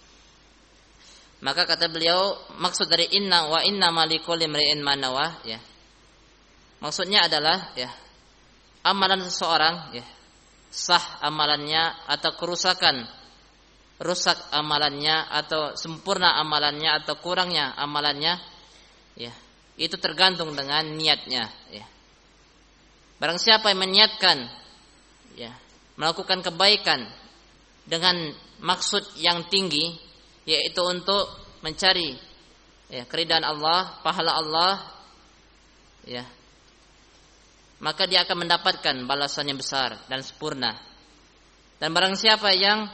Maka kata beliau, maksud dari inna malikulli imri'in ma nawa, ya. Maksudnya adalah, ya, amalan seseorang, ya, sah amalannya atau kerusakan, rusak amalannya atau sempurna amalannya atau kurangnya amalannya, ya, itu tergantung dengan niatnya, ya. Barang siapa yang meniatkan, ya, melakukan kebaikan dengan maksud yang tinggi, yaitu untuk mencari, ya, keridhaan Allah, pahala Allah, ya, maka dia akan mendapatkan balasan yang besar dan sempurna. Dan barang siapa yang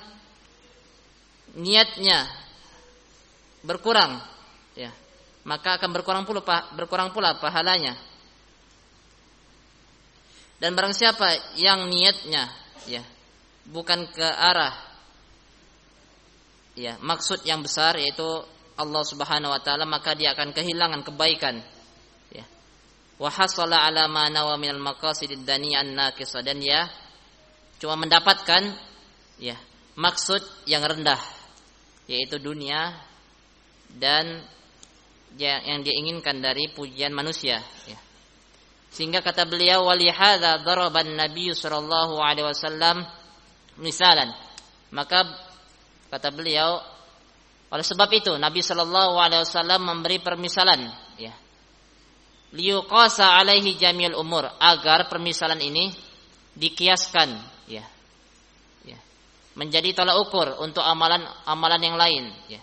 niatnya berkurang, ya, maka akan berkurang pula pahalanya. Dan barang siapa yang niatnya, ya, bukan ke arah, ya, maksud yang besar yaitu Allah Subhanahu wa taala, maka dia akan kehilangan kebaikan, ya. Wa hasala ala ma nawa minal maqasidid daniyah an-naqisah, dan ya cuma mendapatkan, ya, maksud yang rendah yaitu dunia dan yang dia inginkan dari pujian manusia, ya. Sehingga kata beliau walihadza daraban nabiy sallallahu alaihi wasallam misalan, maka kata beliau, oleh sebab itu Nabi sallallahu alaihi wasallam memberi permisalan, ya, liyuqasa alaihi jami'ul umur, agar permisalan ini dikiaskan, ya, ya, menjadi tolak ukur untuk amalan yang lain, ya.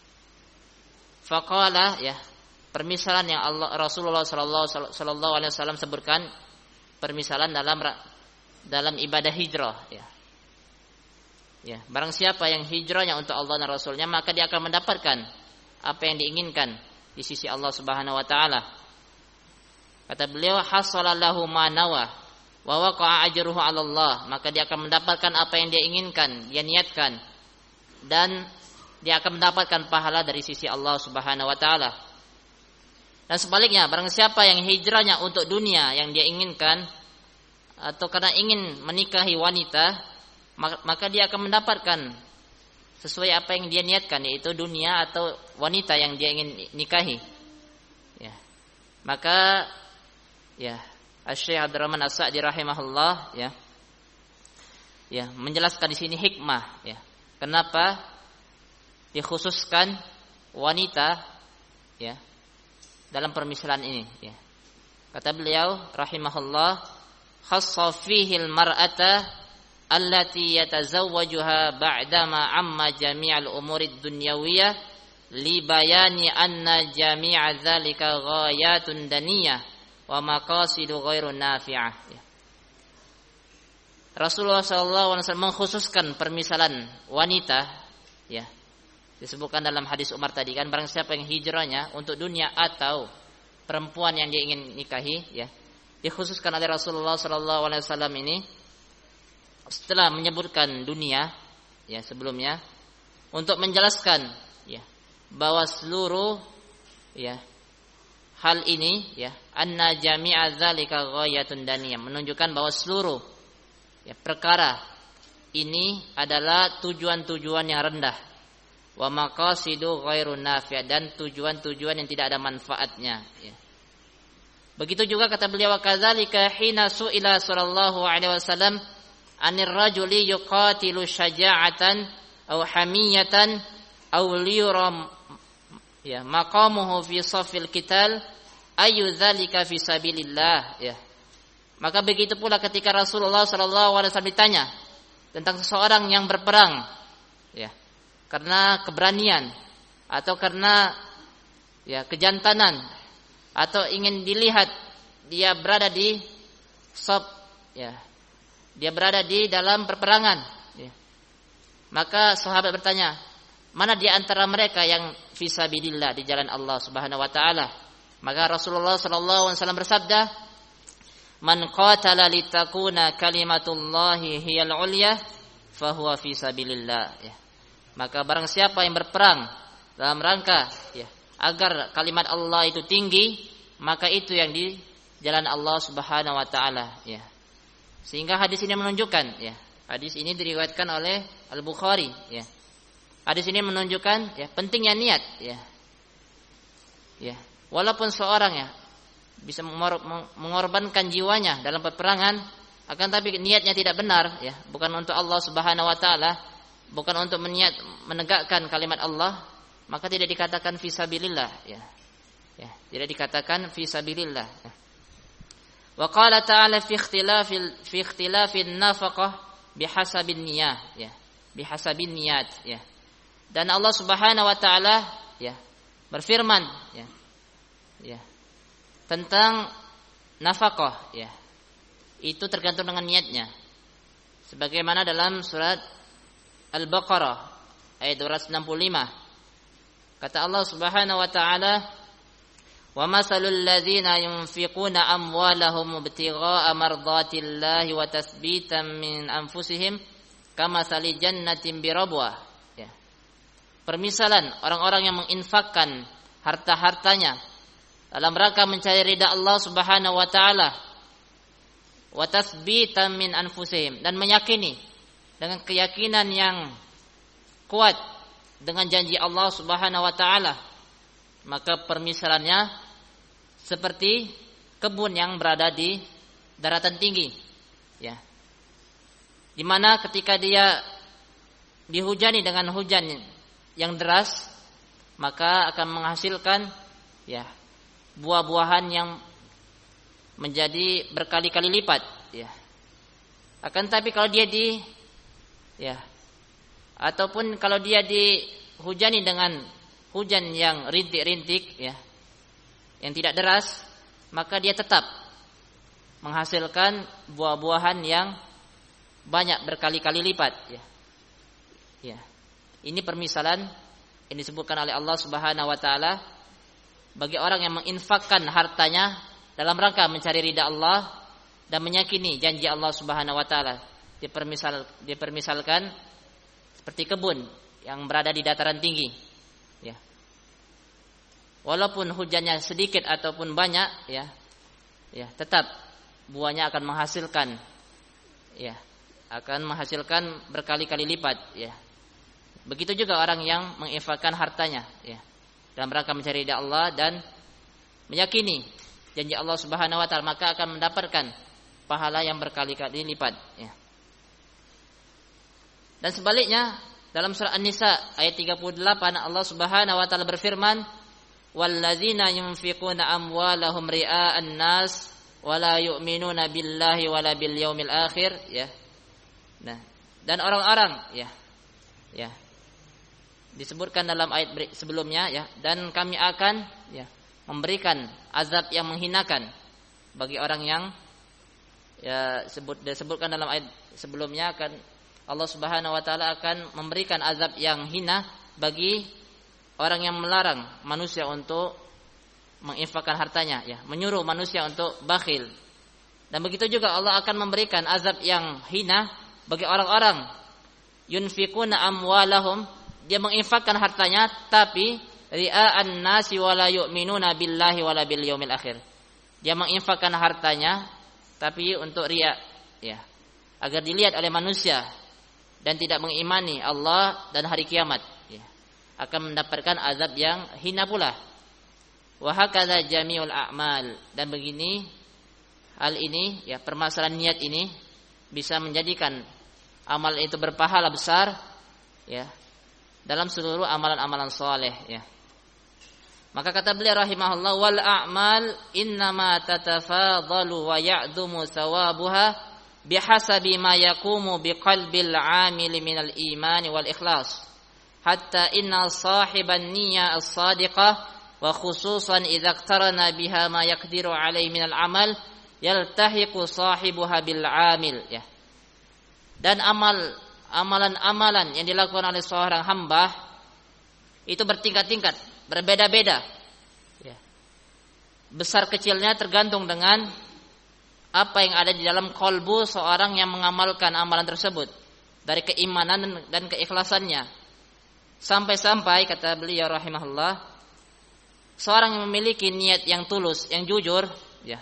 Faqala, ya, permisalan yang Rasulullah sallallahu alaihi wasallam sebutkan, permisalan dalam ibadah hijrah, ya. Ya, barang siapa yang hijrahnya untuk Allah dan Rasulnya, maka dia akan mendapatkan apa yang diinginkan di sisi Allah Subhanahu wa taala. Kata beliau, hasalallahu ma nawa wa waqa'a ajruhu 'ala Allah, maka dia akan mendapatkan apa yang dia inginkan, dia niatkan, dan dia akan mendapatkan pahala dari sisi Allah Subhanahu wa taala. Dan sebaliknya, barang siapa yang hijrahnya untuk dunia yang dia inginkan atau karena ingin menikahi wanita, maka dia akan mendapatkan sesuai apa yang dia niatkan, yaitu dunia atau wanita yang dia ingin nikahi. Ya. Maka ya, Asy-Syaikh Abdurrahman As-Sa'di rahimahullah menjelaskan di sini hikmah ya. Kenapa dikhususkan wanita ya dalam permisalan ini ya. Kata beliau rahimahullah, khassa fihi al-mar'ata allati yatazawwajuha ba'dama amma jami'al umurid dunyawiyah li bayani anna jami'a dzalika ghayatun daniyah wa maqasidu ghairu nafi'ah ya. Rasulullah SAW mengkhususkan permisalan wanita ya. Disebutkan dalam hadis Umar tadi kan, barang siapa yang hijrahnya untuk dunia atau perempuan yang dia ingin nikahi ya, dikhususkan oleh Rasulullah SAW ini setelah menyebutkan dunia ya sebelumnya, untuk menjelaskan ya bahwa seluruh ya hal ini ya anna jami'a dzalika ghayatun daniyah, menunjukkan bahwa seluruh ya perkara ini adalah tujuan-tujuan yang rendah, wa maqasidu ghairu nafi', dan tujuan-tujuan yang tidak ada manfaatnya ya. Begitu juga kata beliau, wa kadzalika hina su'ila sallallahu alaihi wasallam anir rajuli yuqatilu syaja'atan aw hamiyatan aw liyuram ya maqamuhu fi safil qital ayu dzalika fi sabilillah ya. Maka begitu pula ketika Rasulullah sallallahu alaihi wasallam ditanya tentang seseorang yang berperang ya karena keberanian atau karena ya kejantanan atau ingin dilihat dia berada di saf ya, dia berada di dalam perperangan ya. Maka sahabat bertanya, mana di antara mereka yang fisabilillah, di jalan Allah Subhanahu wa taala? Maka Rasulullah sallallahu alaihi wasallam bersabda, man qatala litakuna kalimatullahi hiyal ulya fahuwa fisabilillah ya. Maka barang siapa yang berperang dalam rangka ya agar kalimat Allah itu tinggi, maka itu yang di jalan Allah Subhanahu wa taala ya. Sehingga hadis ini menunjukkan ya, hadis ini diriwayatkan oleh Al-Bukhari ya. Hadis ini menunjukkan ya pentingnya niat ya. Ya, walaupun seorang ya bisa mengorbankan jiwanya dalam peperangan, akan tapi niatnya tidak benar ya, bukan untuk Allah Subhanahu wa taala, bukan untuk menegakkan kalimat Allah, maka tidak dikatakan fisabilillah ya. Ya, tidak dikatakan fisabilillah. Ya. Wa qala ta'ala fi ikhtilafin nafaqah bihasabin niyah ya, bihasabin niyat ya. Dan Allah Subhanahu wa taala ya berfirman ya. Ya. Tentang nafaqah ya. Itu tergantung dengan niatnya. Sebagaimana dalam surat Al-Baqarah ayat 265. Kata Allah Subhanahu wa taala, "Wa masalul ladzina yunfiquna amwalahum ibtigha'a mardatillahi wa tatsbitan min anfusihim kamatsali jannatin birabwah." Ya. Permisalan orang-orang yang menginfakkan harta-hartanya dalam rangka mencari ridha Allah Subhanahu wa taala, wa tatsbitan min anfusihim, dan meyakini dengan keyakinan yang kuat dengan janji Allah Subhanahu wa taala, maka permisalannya seperti kebun yang berada di daratan tinggi ya. Di mana ketika dia dihujani dengan hujan yang deras, maka akan menghasilkan ya buah-buahan yang menjadi berkali-kali lipat ya. Akan tapi kalau dia ataupun kalau dia dihujani dengan hujan yang rintik-rintik ya, yang tidak deras, maka dia tetap menghasilkan buah-buahan yang banyak berkali-kali lipat ya. Ya. Ini permisalan yang disebutkan oleh Allah Subhanahu wa taala bagi orang yang menginfakkan hartanya dalam rangka mencari ridha Allah dan meyakini janji Allah Subhanahu wa taala. Dipermisalkan seperti kebun yang berada di dataran tinggi ya. walaupun hujannya sedikit ataupun banyak, ya, tetap buahnya akan menghasilkan, ya, akan menghasilkan berkali-kali lipat, ya. Begitu juga orang yang menginfakkan hartanya, ya, dalam rangka mencari ridha Allah dan meyakini janji Allah Subhanahu wa taala, maka akan mendapatkan pahala yang berkali-kali lipat, ya. Dan sebaliknya dalam surah An-Nisa ayat 38 Allah Subhanahu wa taala berfirman, "Walladzina yunfiquna amwalahum ria'an nas wa la yu'minuna billahi wala bil yaumil akhir," ya. Nah, dan orang-orang, ya. Disebutkan dalam ayat sebelumnya, ya, dan kami akan, ya, memberikan azab yang menghinakan bagi orang yang, ya, disebutkan dalam ayat sebelumnya, akan Allah Subhanahu wa taala akan memberikan azab yang hina bagi orang yang melarang manusia untuk menginfakkan hartanya, ya, menyuruh manusia untuk bakhil. Dan begitu juga Allah akan memberikan azab yang hina bagi orang-orang yunfikuna amwalahum, dia menginfakkan hartanya tapi ria'an nasi wala yu'minuna billahi wala bil yaumil akhir. Dia menginfakkan hartanya tapi untuk riya, ya, agar dilihat oleh manusia dan tidak mengimani Allah dan hari kiamat, ya, akan mendapatkan azab yang hina pula. Wa hakadza jami'ul a'mal, dan begini hal ini, ya, permasalahan niat ini bisa menjadikan amal itu berpahala besar, ya, dalam seluruh amalan-amalan saleh, ya. Maka kata beliau rahimahullah, wal a'mal innama tatafadalu wa ya'dumu thawabuha bihasabi ma yaqumu biqalbil 'amili minal imani wal ikhlas, hatta inna sahiban niyyah as-sadiqah wa khususan idza iqtarana biha ma yaqdiru 'alaihi minal 'amal yaltahiqu sahibuha bil 'amil, ya. Dan amalan-amalan yang dilakukan oleh seorang hamba itu bertingkat-tingkat, berbeda-beda, ya. Besar kecilnya tergantung dengan apa yang ada di dalam kalbu seorang yang mengamalkan amalan tersebut, dari keimanan dan keikhlasannya. Sampai-sampai kata beliau rahimahullah, seorang yang memiliki niat yang tulus, yang jujur, ya,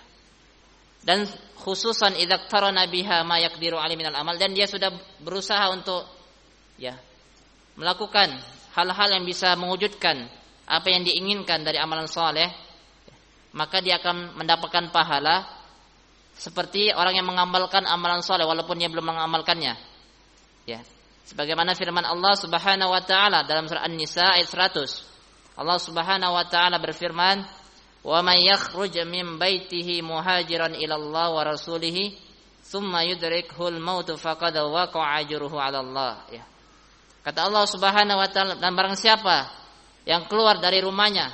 dan khususan idza qarana biha ma yaqdiru 'alaihi minal amal, dan dia sudah berusaha untuk, ya, melakukan hal-hal yang bisa mewujudkan apa yang diinginkan dari amalan saleh, maka dia akan mendapatkan pahala seperti orang yang mengamalkan amalan saleh walaupun dia belum mengamalkannya, ya. Sebagaimana firman Allah Subhanahu wa taala dalam surah An-Nisa ayat 100. Allah Subhanahu wa taala berfirman, "Wa may yakhruj min baitihi muhajiran ila Allah wa rasulih, tsumma yudrikuhul maut faqad waqa'a ajruhu 'ala Allah," ya. Kata Allah Subhanahu wa taala, dan barang siapa yang keluar dari rumahnya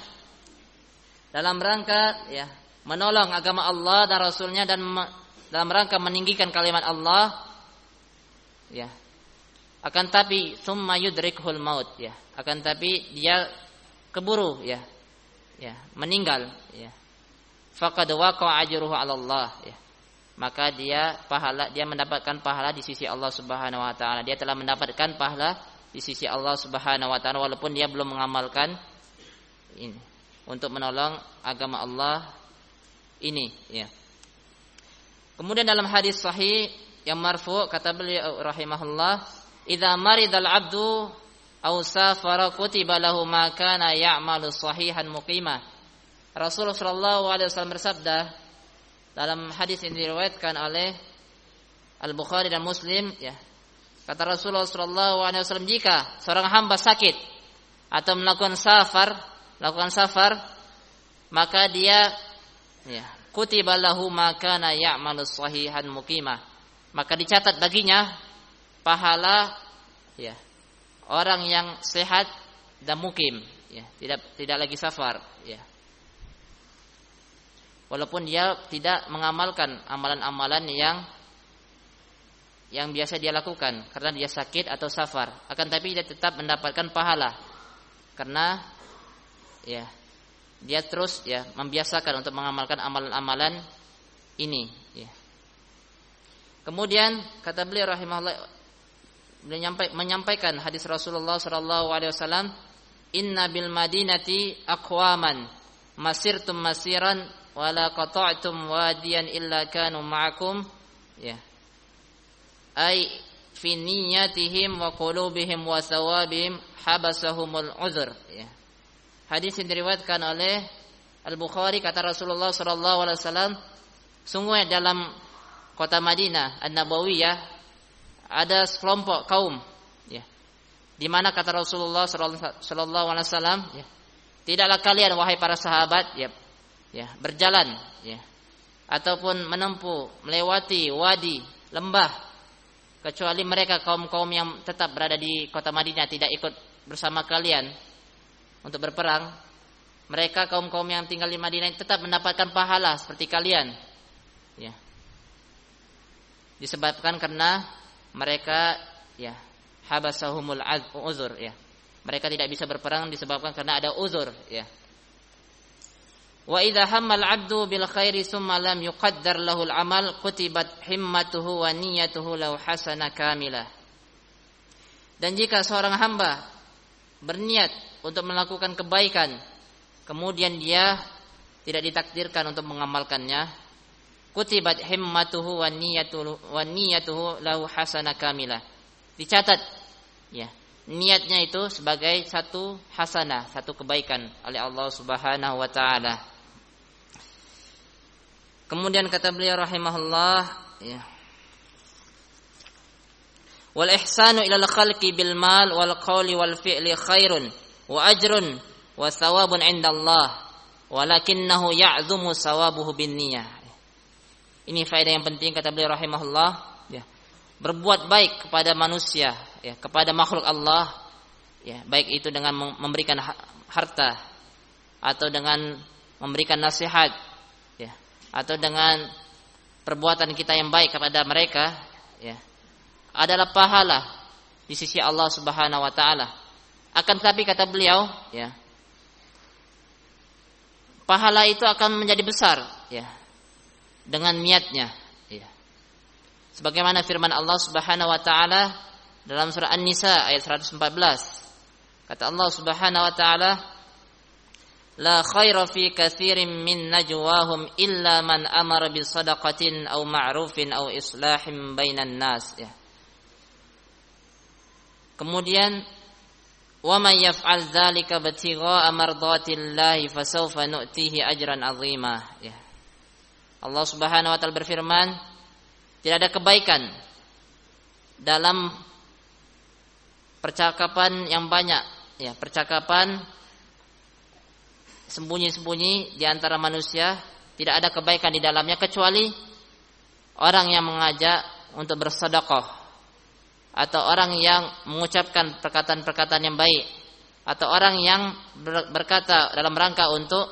dalam rangka, ya, menolong agama Allah dan Rasulnya, dan dalam rangka meninggikan kalimat Allah, ya, akan tapi summa yudrikuhul maut, ya, akan tapi dia keburu, ya, meninggal, ya, faqad waqa'a ajruhu 'ala Allah, ya, maka dia mendapatkan pahala di sisi Allah Subhanahu wa taala. Dia telah mendapatkan pahala di sisi Allah Subhanahu wa taala walaupun dia belum mengamalkan ini untuk menolong agama Allah ini, ya. Kemudian dalam hadis sahih yang marfu kata beliau rahimahullah, "Idza maridal 'abdu aw safara kutiba lahu ma kana ya'malu sahihan muqimah." Rasulullah sallallahu alaihi wasallam bersabda dalam hadis yang diriwayatkan oleh Al-Bukhari dan Muslim, ya. Kata Rasulullah sallallahu alaihi wasallam, jika seorang hamba sakit atau melakukan safar, maka dia, ya, kutiba lahu ma kana ya'malu sahihan muqimah, maka dicatat baginya pahala, ya, orang yang sehat dan mukim, ya, tidak lagi safar, ya. Walaupun dia tidak mengamalkan amalan-amalan yang biasa dia lakukan karena dia sakit atau safar, akan tapi dia tetap mendapatkan pahala karena, ya, dia terus, ya, membiasakan untuk mengamalkan amalan-amalan ini, ya. Kemudian kata beliau rahimahullah, beliau menyampaikan hadis Rasulullah sallallahu alaihi wasallam, "Inna bil madinati aqwaman masirtum masiran wa la qata'tum wadiyan illa kanu ma'akum ya ay fi niyyatihim wa qulubihim wa thawabihim habasahumul uzur ya. Hadis yang diriwayatkan oleh Al-Bukhari, kata Rasulullah sallallahu alaihi wasallam, sungguh dalam kota Madinah An-Nabawiyah ada sekelompok kaum ya, di mana kata Rasulullah sallallahu alaihi wasallam ya, tidaklah kalian wahai para sahabat ya berjalan ya ataupun menempuh melewati wadi lembah kecuali mereka kaum-kaum yang tetap berada di kota Madinah tidak ikut bersama kalian untuk berperang. Mereka kaum-kaum yang tinggal di Madinah tetap mendapatkan pahala seperti kalian ya. Disebabkan karena mereka ya habasahumul uzur ya. Mereka tidak bisa berperang disebabkan karena ada uzur ya. Wa idza hammal 'abdu bil khairi tsumma lam yuqaddar lahu al amal kutibat himmatuhu wa niyyatuhu lahu hasanah kamilah. Dan jika seorang hamba berniat untuk melakukan kebaikan kemudian dia tidak ditakdirkan untuk mengamalkannya, kutibat himmatuhu wa niyyatuhu lahu hasanah kamilah. Dicatat ya, niatnya itu sebagai satu hasanah, satu kebaikan oleh Allah Subhanahu wa taala. Kemudian kata beliau rahimahullah ya, wal ihsanu ilal khalqi bil mal wal qawli wal fi'li khairun wa ajrun wa thawabun indallah walakinnahu ya'zumu thawabuhu bin niyyah. Ini faedah yang penting kata beliau rahimahullah ya. Berbuat baik kepada manusia ya, kepada makhluk Allah ya, baik itu dengan memberikan harta atau dengan memberikan nasihat ya, atau dengan perbuatan kita yang baik kepada mereka ya, adalah pahala di sisi Allah Subhanahu wa taala. Akan tetapi kata beliau ya, pahala itu akan menjadi besar ya dengan niatnya ya. Sebagaimana firman Allah Subhanahu wa taala dalam surah An-Nisa ayat 114. Kata Allah Subhanahu wa taala, la khaira fi katsirin min najwahum illa man amara bi shadaqatin aw ma'rufin aw islahin bainan nas ya. Kemudian wa may yaf'al dzalika ibtigha'a mardatillahi fasawfa nu'tihi ajran 'azima ya. Allah Subhanahu wa taala berfirman, tidak ada kebaikan dalam percakapan yang banyak ya, percakapan sembunyi-sembunyi di antara manusia, tidak ada kebaikan di dalamnya kecuali orang yang mengajak untuk bersedekah, atau orang yang mengucapkan perkataan-perkataan yang baik, atau orang yang berkata dalam rangka untuk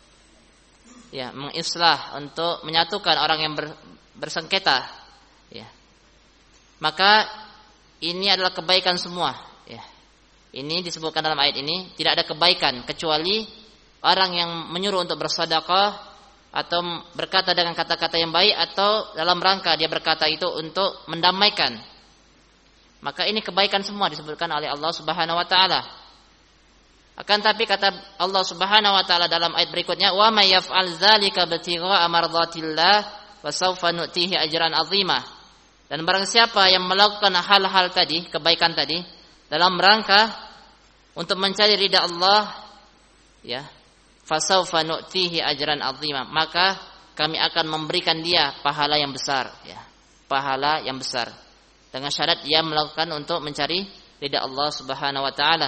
ya mengislah, untuk menyatukan orang yang bersengketa ya. Maka ini adalah kebaikan semua ya. Ini disebutkan dalam ayat ini, tidak ada kebaikan kecuali orang yang menyuruh untuk bersedekah atau berkata dengan kata-kata yang baik, atau dalam rangka dia berkata itu untuk mendamaikan. Maka ini kebaikan semua disebutkan oleh Allah Subhanahu wa taala. Akan tapi kata Allah Subhanahu wa taala dalam ayat berikutnya, wa may yaf'al dzalika ibtigha'a mardatillah wa sawfa nu'tihi ajran 'azima. Dan barang siapa yang melakukan hal-hal tadi, kebaikan tadi, dalam rangka untuk mencari ridha Allah ya, fa sawfa nu'tihi ajran 'azima, maka kami akan memberikan dia pahala yang besar ya, pahala yang besar. Dengan syarat dia melakukan untuk mencari ridha Allah Subhanahu wa taala.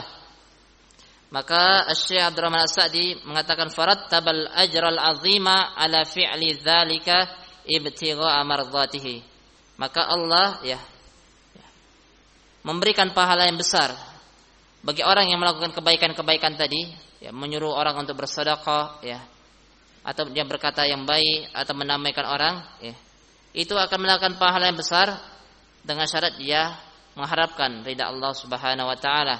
Maka Syekh Abdurrahman As-Sa'di mengatakan farattabal ajral azima ala fi'li dzalika ibtigha'a mardatihi. Maka Allah ya memberikan pahala yang besar bagi orang yang melakukan kebaikan-kebaikan tadi ya, menyuruh orang untuk bersedekah ya, atau dia berkata yang baik atau menamaikan orang ya, itu akan melakukan pahala yang besar dengan syarat dia mengharapkan ridha Allah Subhanahu wa taala.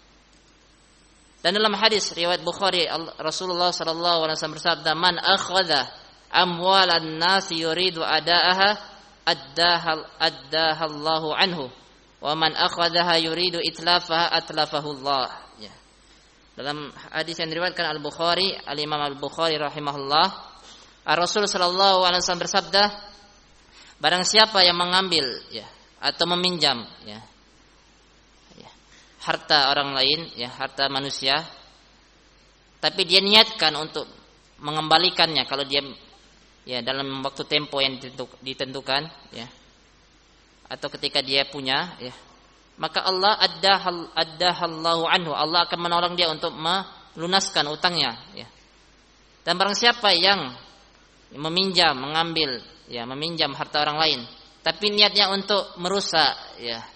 Dan dalam hadis riwayat Bukhari, Rasulullah sallallahu alaihi wasallam bersabda, "Man akhadha amwalan nas yuridu adaaha addaha Allahu anhu, wa man akhadhaha yuridu itlafaha atlafahu Allah." Ya. Dalam hadis yang diriwayatkan Al-Bukhari, Al-Imam Al-Bukhari rahimahullah, Rasul sallallahu alaihi wasallam bersabda, barang siapa yang mengambil ya atau meminjam ya harta orang lain, ya harta manusia, tapi dia niatkan untuk mengembalikannya kalau dia ya dalam waktu tempo yang ditentukan ya, atau ketika dia punya ya, maka Allah addahallahu anhu, Allah akan menolong dia untuk melunaskan utangnya ya. Dan barang siapa yang meminjam harta orang lain tapi niatnya untuk merusak ya,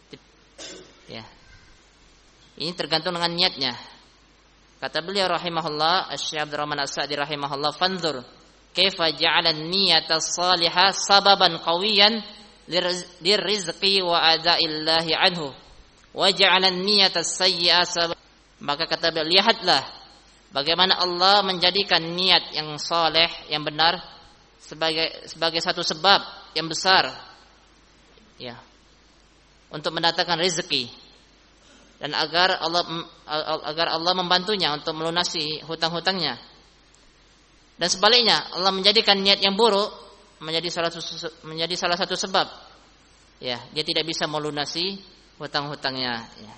ini tergantung dengan niatnya. Kata beliau rahimahullah, Asy-Syaikh Abdurrahman As-Sa'di rahimahullah, fanzur kaifa ja'ala an-niyata as-salihah sababan qawiyan lirizqi wa ada'illahi anhu wa ja'ala an-niyata as-sayyi'ah sabab. Maka kata beliau, lihatlah bagaimana Allah menjadikan niat yang saleh, yang benar sebagai satu sebab yang besar ya untuk mendatangkan rezeki, dan agar Allah membantunya untuk melunasi hutang-hutangnya. Dan sebaliknya, Allah menjadikan niat yang buruk menjadi salah satu sebab ya dia tidak bisa melunasi hutang-hutangnya ya.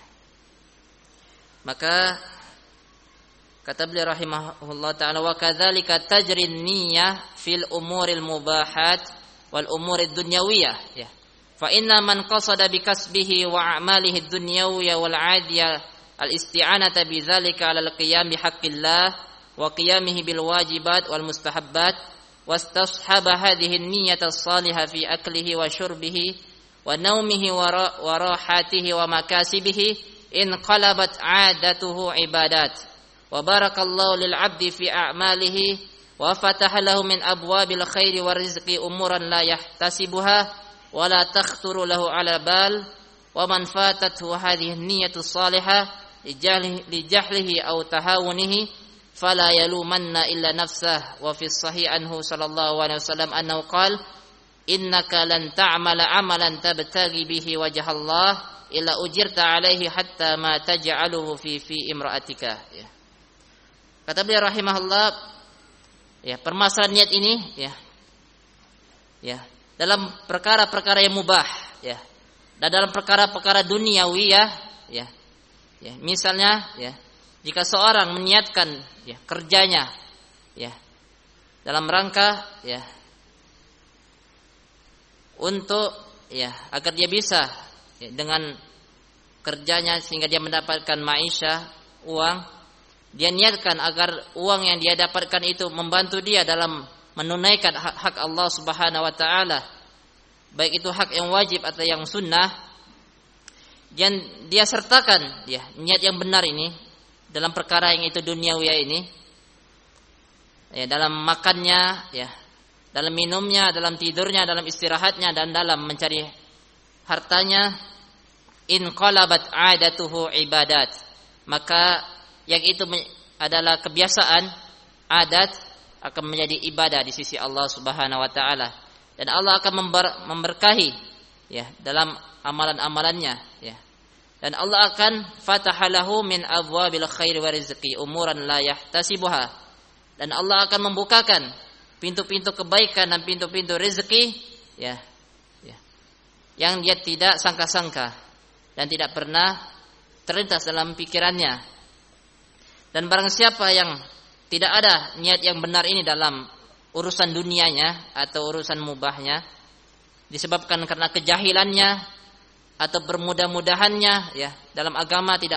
Maka kata beliau rahimahullah taala, wa kadzalika tajri niyyah fil umuril mubahat wal umurid dunyawiyah ya. Fa inna man qasada bi kasbihi wa a'malihi ad-dunyawiyya wal 'adiyah al-isti'anata bi dzalika 'ala al-qiyam bi haqqillah wa qiyamihi bil wajibat wal mustahabbat wastashaba hadhihi an-niyyata as-salihah fi aklihi wa syurbihi wa naumihi wa rahatihi wa makasibihi in qalabat 'adatuhu ibadat wa barakallahu lil 'abdi fi a'malihi wa fataha lahu min abwabil khairi war rizqi umuran la yahtasibuha wala takhturu lahu ala bal wa man fatathu hadhihi niyyatu salihah li jahlihi aw tahawunihi fala yalumanna illa nafsah. Wa fi sahih anhu sallallahu alaihi wasallam annahu qala innaka lan ta'mala amalan tabtaghi bihi wajha Allah illa ujirta alaihi hatta ma taj'aluhu fi imra'atika ya. Kata beliau rahimahullah ya, permasalahan niat ini ya dalam perkara-perkara yang mubah ya, dan dalam perkara-perkara duniawi ya misalnya ya, jika seorang meniatkan ya kerjanya ya dalam rangka ya untuk ya agar dia bisa ya, dengan kerjanya sehingga dia mendapatkan maisha, uang, dia niatkan agar uang yang dia dapatkan itu membantu dia dalam menunaikan hak Allah Subhanahu wa taala, baik itu hak yang wajib atau yang sunnah, dan dia sertakan ya niat yang benar ini dalam perkara yang itu duniawi ini ya, dalam makannya ya, dalam minumnya, dalam tidurnya, dalam istirahatnya, dan dalam mencari hartanya, in qalabat 'adatuhu ibadat, maka yang itu adalah kebiasaan, adat, akan menjadi ibadah di sisi Allah Subhanahu wa taala, dan Allah akan memberkahi ya dalam amalan-amalannya ya, dan Allah akan fatahalahu min abwabil khairi wa rizqi umuran la yahtasibuha, dan Allah akan membukakan pintu-pintu kebaikan dan pintu-pintu rezeki ya yang dia tidak sangka-sangka dan tidak pernah terlintas dalam pikirannya. Dan barang siapa yang tidak ada niat yang benar ini dalam urusan dunianya atau urusan mubahnya, disebabkan karena kejahilannya atau bermudah-mudahannya ya dalam agama, tidak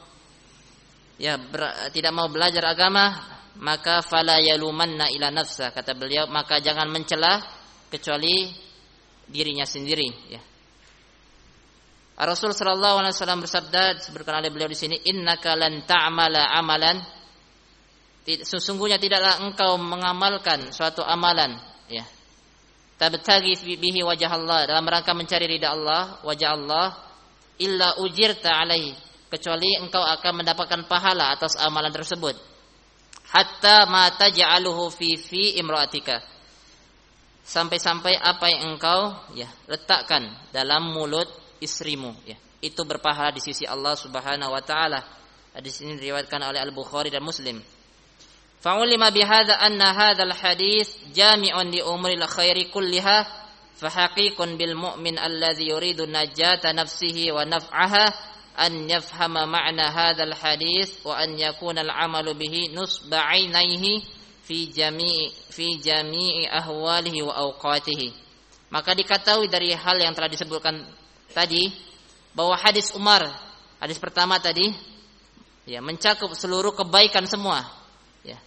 mau belajar agama, maka fala yalumanna ila nafsa, kata beliau, maka jangan mencela kecuali dirinya sendiri ya. Rasul sallallahu alaihi wasallam bersabda, disebutkan oleh beliau di sini, innaka lan ta'mala amalan, sesungguhnya tidaklah engkau mengamalkan suatu amalan ya, tabtaghi bihi wajah Allah, dalam rangka mencari ridha Allah, wajah Allah, illa ujirta alaihi, kecuali engkau akan mendapatkan pahala atas amalan tersebut, hatta ma taj'aluhu fi imra'atika, sampai-sampai apa yang engkau ya letakkan dalam mulut istrimu ya, itu berpahala di sisi Allah Subhanahu wa taala. Hadis ini diriwayatkan oleh Al-Bukhari dan Muslim. Fa'ulima bihadza anna hadzal hadits jami'un li umuril khairi kulliha fa haqiqun bil mu'min alladzi yuridu najata nafsihi wa naf'aha an yafhama ma'na hadzal hadits wa an yakuna al-'amalu bihi nusba 'ainaihi fi jami'i ahwalihi wa awqatihi. Maka diketahui dari hal yang telah disebutkan tadi bahwa hadis Umar, hadis pertama tadi ya mencakup seluruh kebaikan semua ya.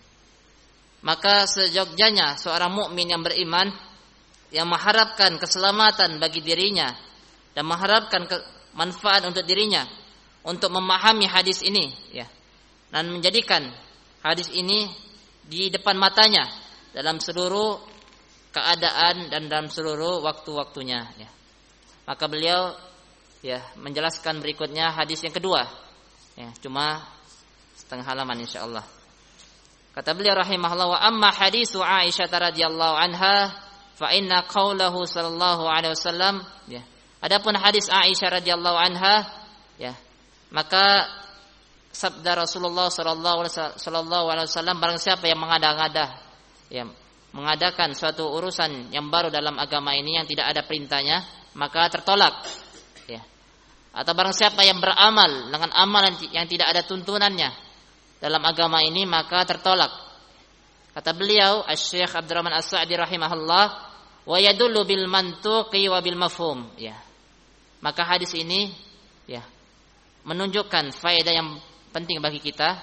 Maka sejogjanya seorang mukmin yang beriman yang mengharapkan keselamatan bagi dirinya dan mengharapkan manfaat untuk dirinya untuk memahami hadis ini ya, dan menjadikan hadis ini di depan matanya dalam seluruh keadaan dan dalam seluruh waktu-waktunya ya. Maka beliau ya menjelaskan berikutnya hadis yang kedua ya, cuma setengah halaman insyaallah. Kata beliau rahimahullah, wa amma hadisu Aisyah radhiyallahu anha fa inna qaulahu sallallahu alaihi wasallam ya. Adapun hadis Aisyah radhiyallahu anha ya, maka sabda Rasulullah sallallahu alaihi wasallam, barang siapa yang mengada-ngada ya, mengadakan suatu urusan yang baru dalam agama ini yang tidak ada perintahnya, maka tertolak ya. Atau barang siapa yang beramal dengan amalan yang tidak ada tuntunannya dalam agama ini, maka tertolak. Kata beliau Asy-Syaikh Abdurrahman As-Sa'di rahimahullah, wa yadullu bil mantuqi wa bil mafhum ya. Maka hadis ini ya menunjukkan faedah yang penting bagi kita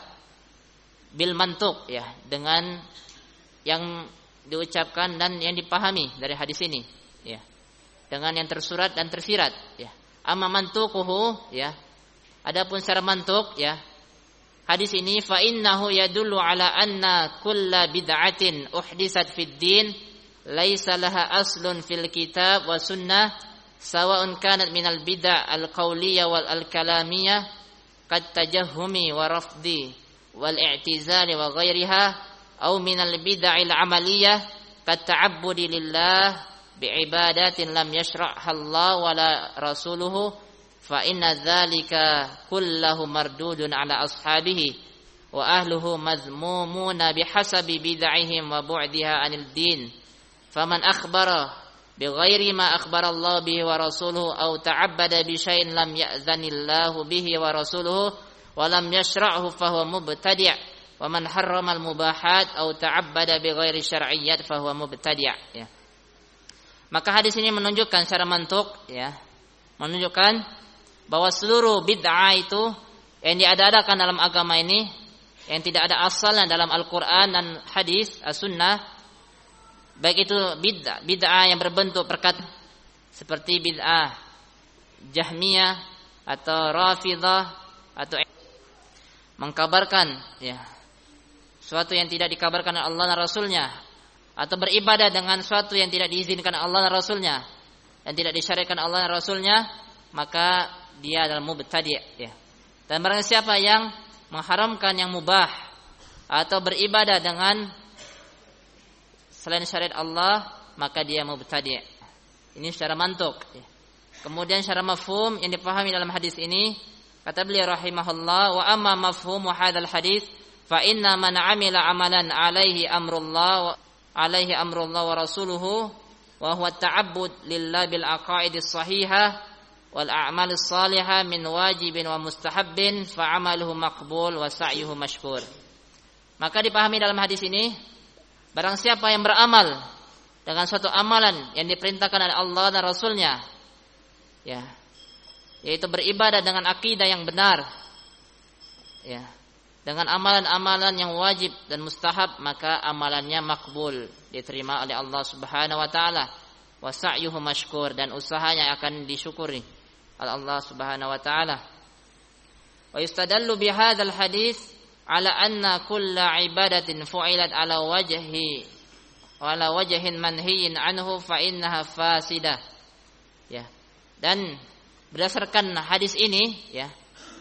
bil mantuq ya, dengan yang diucapkan dan yang dipahami dari hadis ini ya, dengan yang tersurat dan tersirat ya. Amma mantuquhu ya, adapun secara mantuq ya, hadis ini fa innahu yadullu ala anna kulla bid'atin uhditsat fid din laisa laha aslun fil kitab wa sunnah sawa'un kanat minal bid'ah al-qauliyah wal al-kalamiyah qad tajahhumi wa rafdi wal i'tizali wa ghairiha aw minal bid'ah al-amaliyah qad ta'abbudi lillah bi'ibadatin lam yashra'ha Allah wala rasuluhu fa inna dzalika kullahu mardudun ala ashabihi wa ahluhu mazmumuna bihasabi bid'ahihim wa bu'diha 'anil din faman akhbara bighairi ma akhbara Allah bihi wa rasuluhu aw ta'abbada bi syai'in lam ya'zanillahu bihi wa rasuluhu wa lam yashra'hu fa huwa mubtadi' wa man harrama al-mubahat aw ta'abbada bighairi syar'iyyat fa huwa mubtadi' ya. Maka hadis ini menunjukkan secara mantuk ya, menunjukkan bahwa seluruh bid'ah itu yang diada-adakan dalam agama ini yang tidak ada asalnya dalam Al-Qur'an dan hadis as-sunnah, baik itu bid'ah yang berbentuk perkata seperti bid'ah Jahmiyah atau Rafidhah atau mengkabarkan ya suatu yang tidak dikabarkan oleh Allah dan Rasulnya, atau beribadah dengan suatu yang tidak diizinkan Allah dan Rasulnya dan tidak disyariatkan Allah dan Rasulnya, maka dia adalah mubtadi' ya. Dan barang siapa yang mengharamkan yang mubah atau beribadah dengan selain syariat Allah, maka dia mubtadi'. Ini secara mantuk ya. Kemudian secara mafhum yang dipahami dalam hadis ini, kata beliau rahimahullah, wa amma mafhum hadzal hadis fa inna man 'amila 'amalan 'alaihi amrullah wa rasuluhu wa huwa ta'abbud lillah bil aqaidis sahihah wal a'malis salihah min wajibin wa mustahabbin fa 'amaluhu maqbul wa sa'yuhu mashkur. Maka dipahami dalam hadis ini, barang siapa yang beramal dengan suatu amalan yang diperintahkan oleh Allah dan Rasulnya ya, yaitu beribadah dengan akidah yang benar ya, dengan amalan-amalan yang wajib dan mustahab, maka amalannya makbul, diterima oleh Allah Subhanahu wa taala, wa sa'yuhu mashkur, dan usahanya akan disyukuri oleh Allah Subhanahu wa taala. Wa yustadallu bi hadzal hadits ala anna kulla ibadatin fu'ilat ala wajhin manhiyin anhu fa innaha fasidah ya. Dan berdasarkan hadis ini ya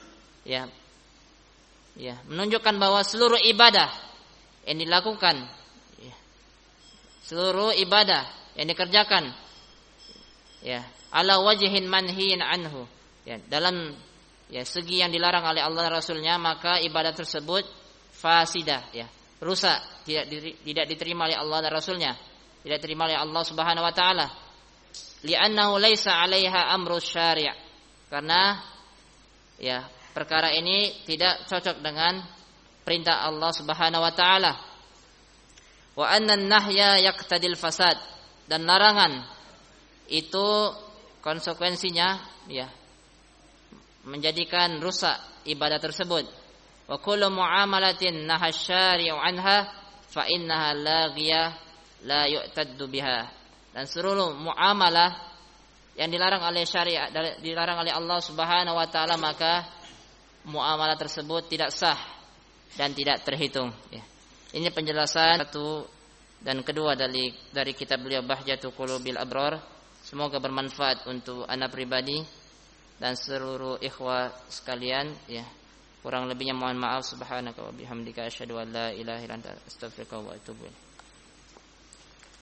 menunjukkan bahwa seluruh ibadah yang dilakukan ya, seluruh ibadah yang dikerjakan ya ala wajhin manhiyin anhu ya, dalam ya segi yang dilarang oleh Allah dan Rasulnya, maka ibadah tersebut fasidah, ya, rusak, tidak diterima oleh Allah dan Rasulnya, tidak diterima oleh Allah Subhanahu wa taala. Li'annahu laisa 'alaiha amru syari'. Karena ya perkara ini tidak cocok dengan perintah Allah Subhanahu wa taala. Wa anna an-nahya yaqtadil fasad, dan larangan itu konsekuensinya ya menjadikan rusak ibadah tersebut. Wa kullu muamalatin nahasyari'u anha fa innaha laghiyah la yu'taddu biha. Dan seluruh muamalah yang dilarang oleh syariat, dilarang oleh Allah Subhanahu wa taala, maka muamalah tersebut tidak sah dan tidak terhitung, ya. Ini penjelasan satu dan kedua dari kitab beliau Bahjatul Qulubil Abrar. Semoga bermanfaat untuk anak pribadi dan seluruh ikhwah sekalian, ya. Kurang lebihnya mohon maaf. Subhanaka wa bihamdika asyhadu an la ilaha illa anta astaghfiruka wa atubu ilaik.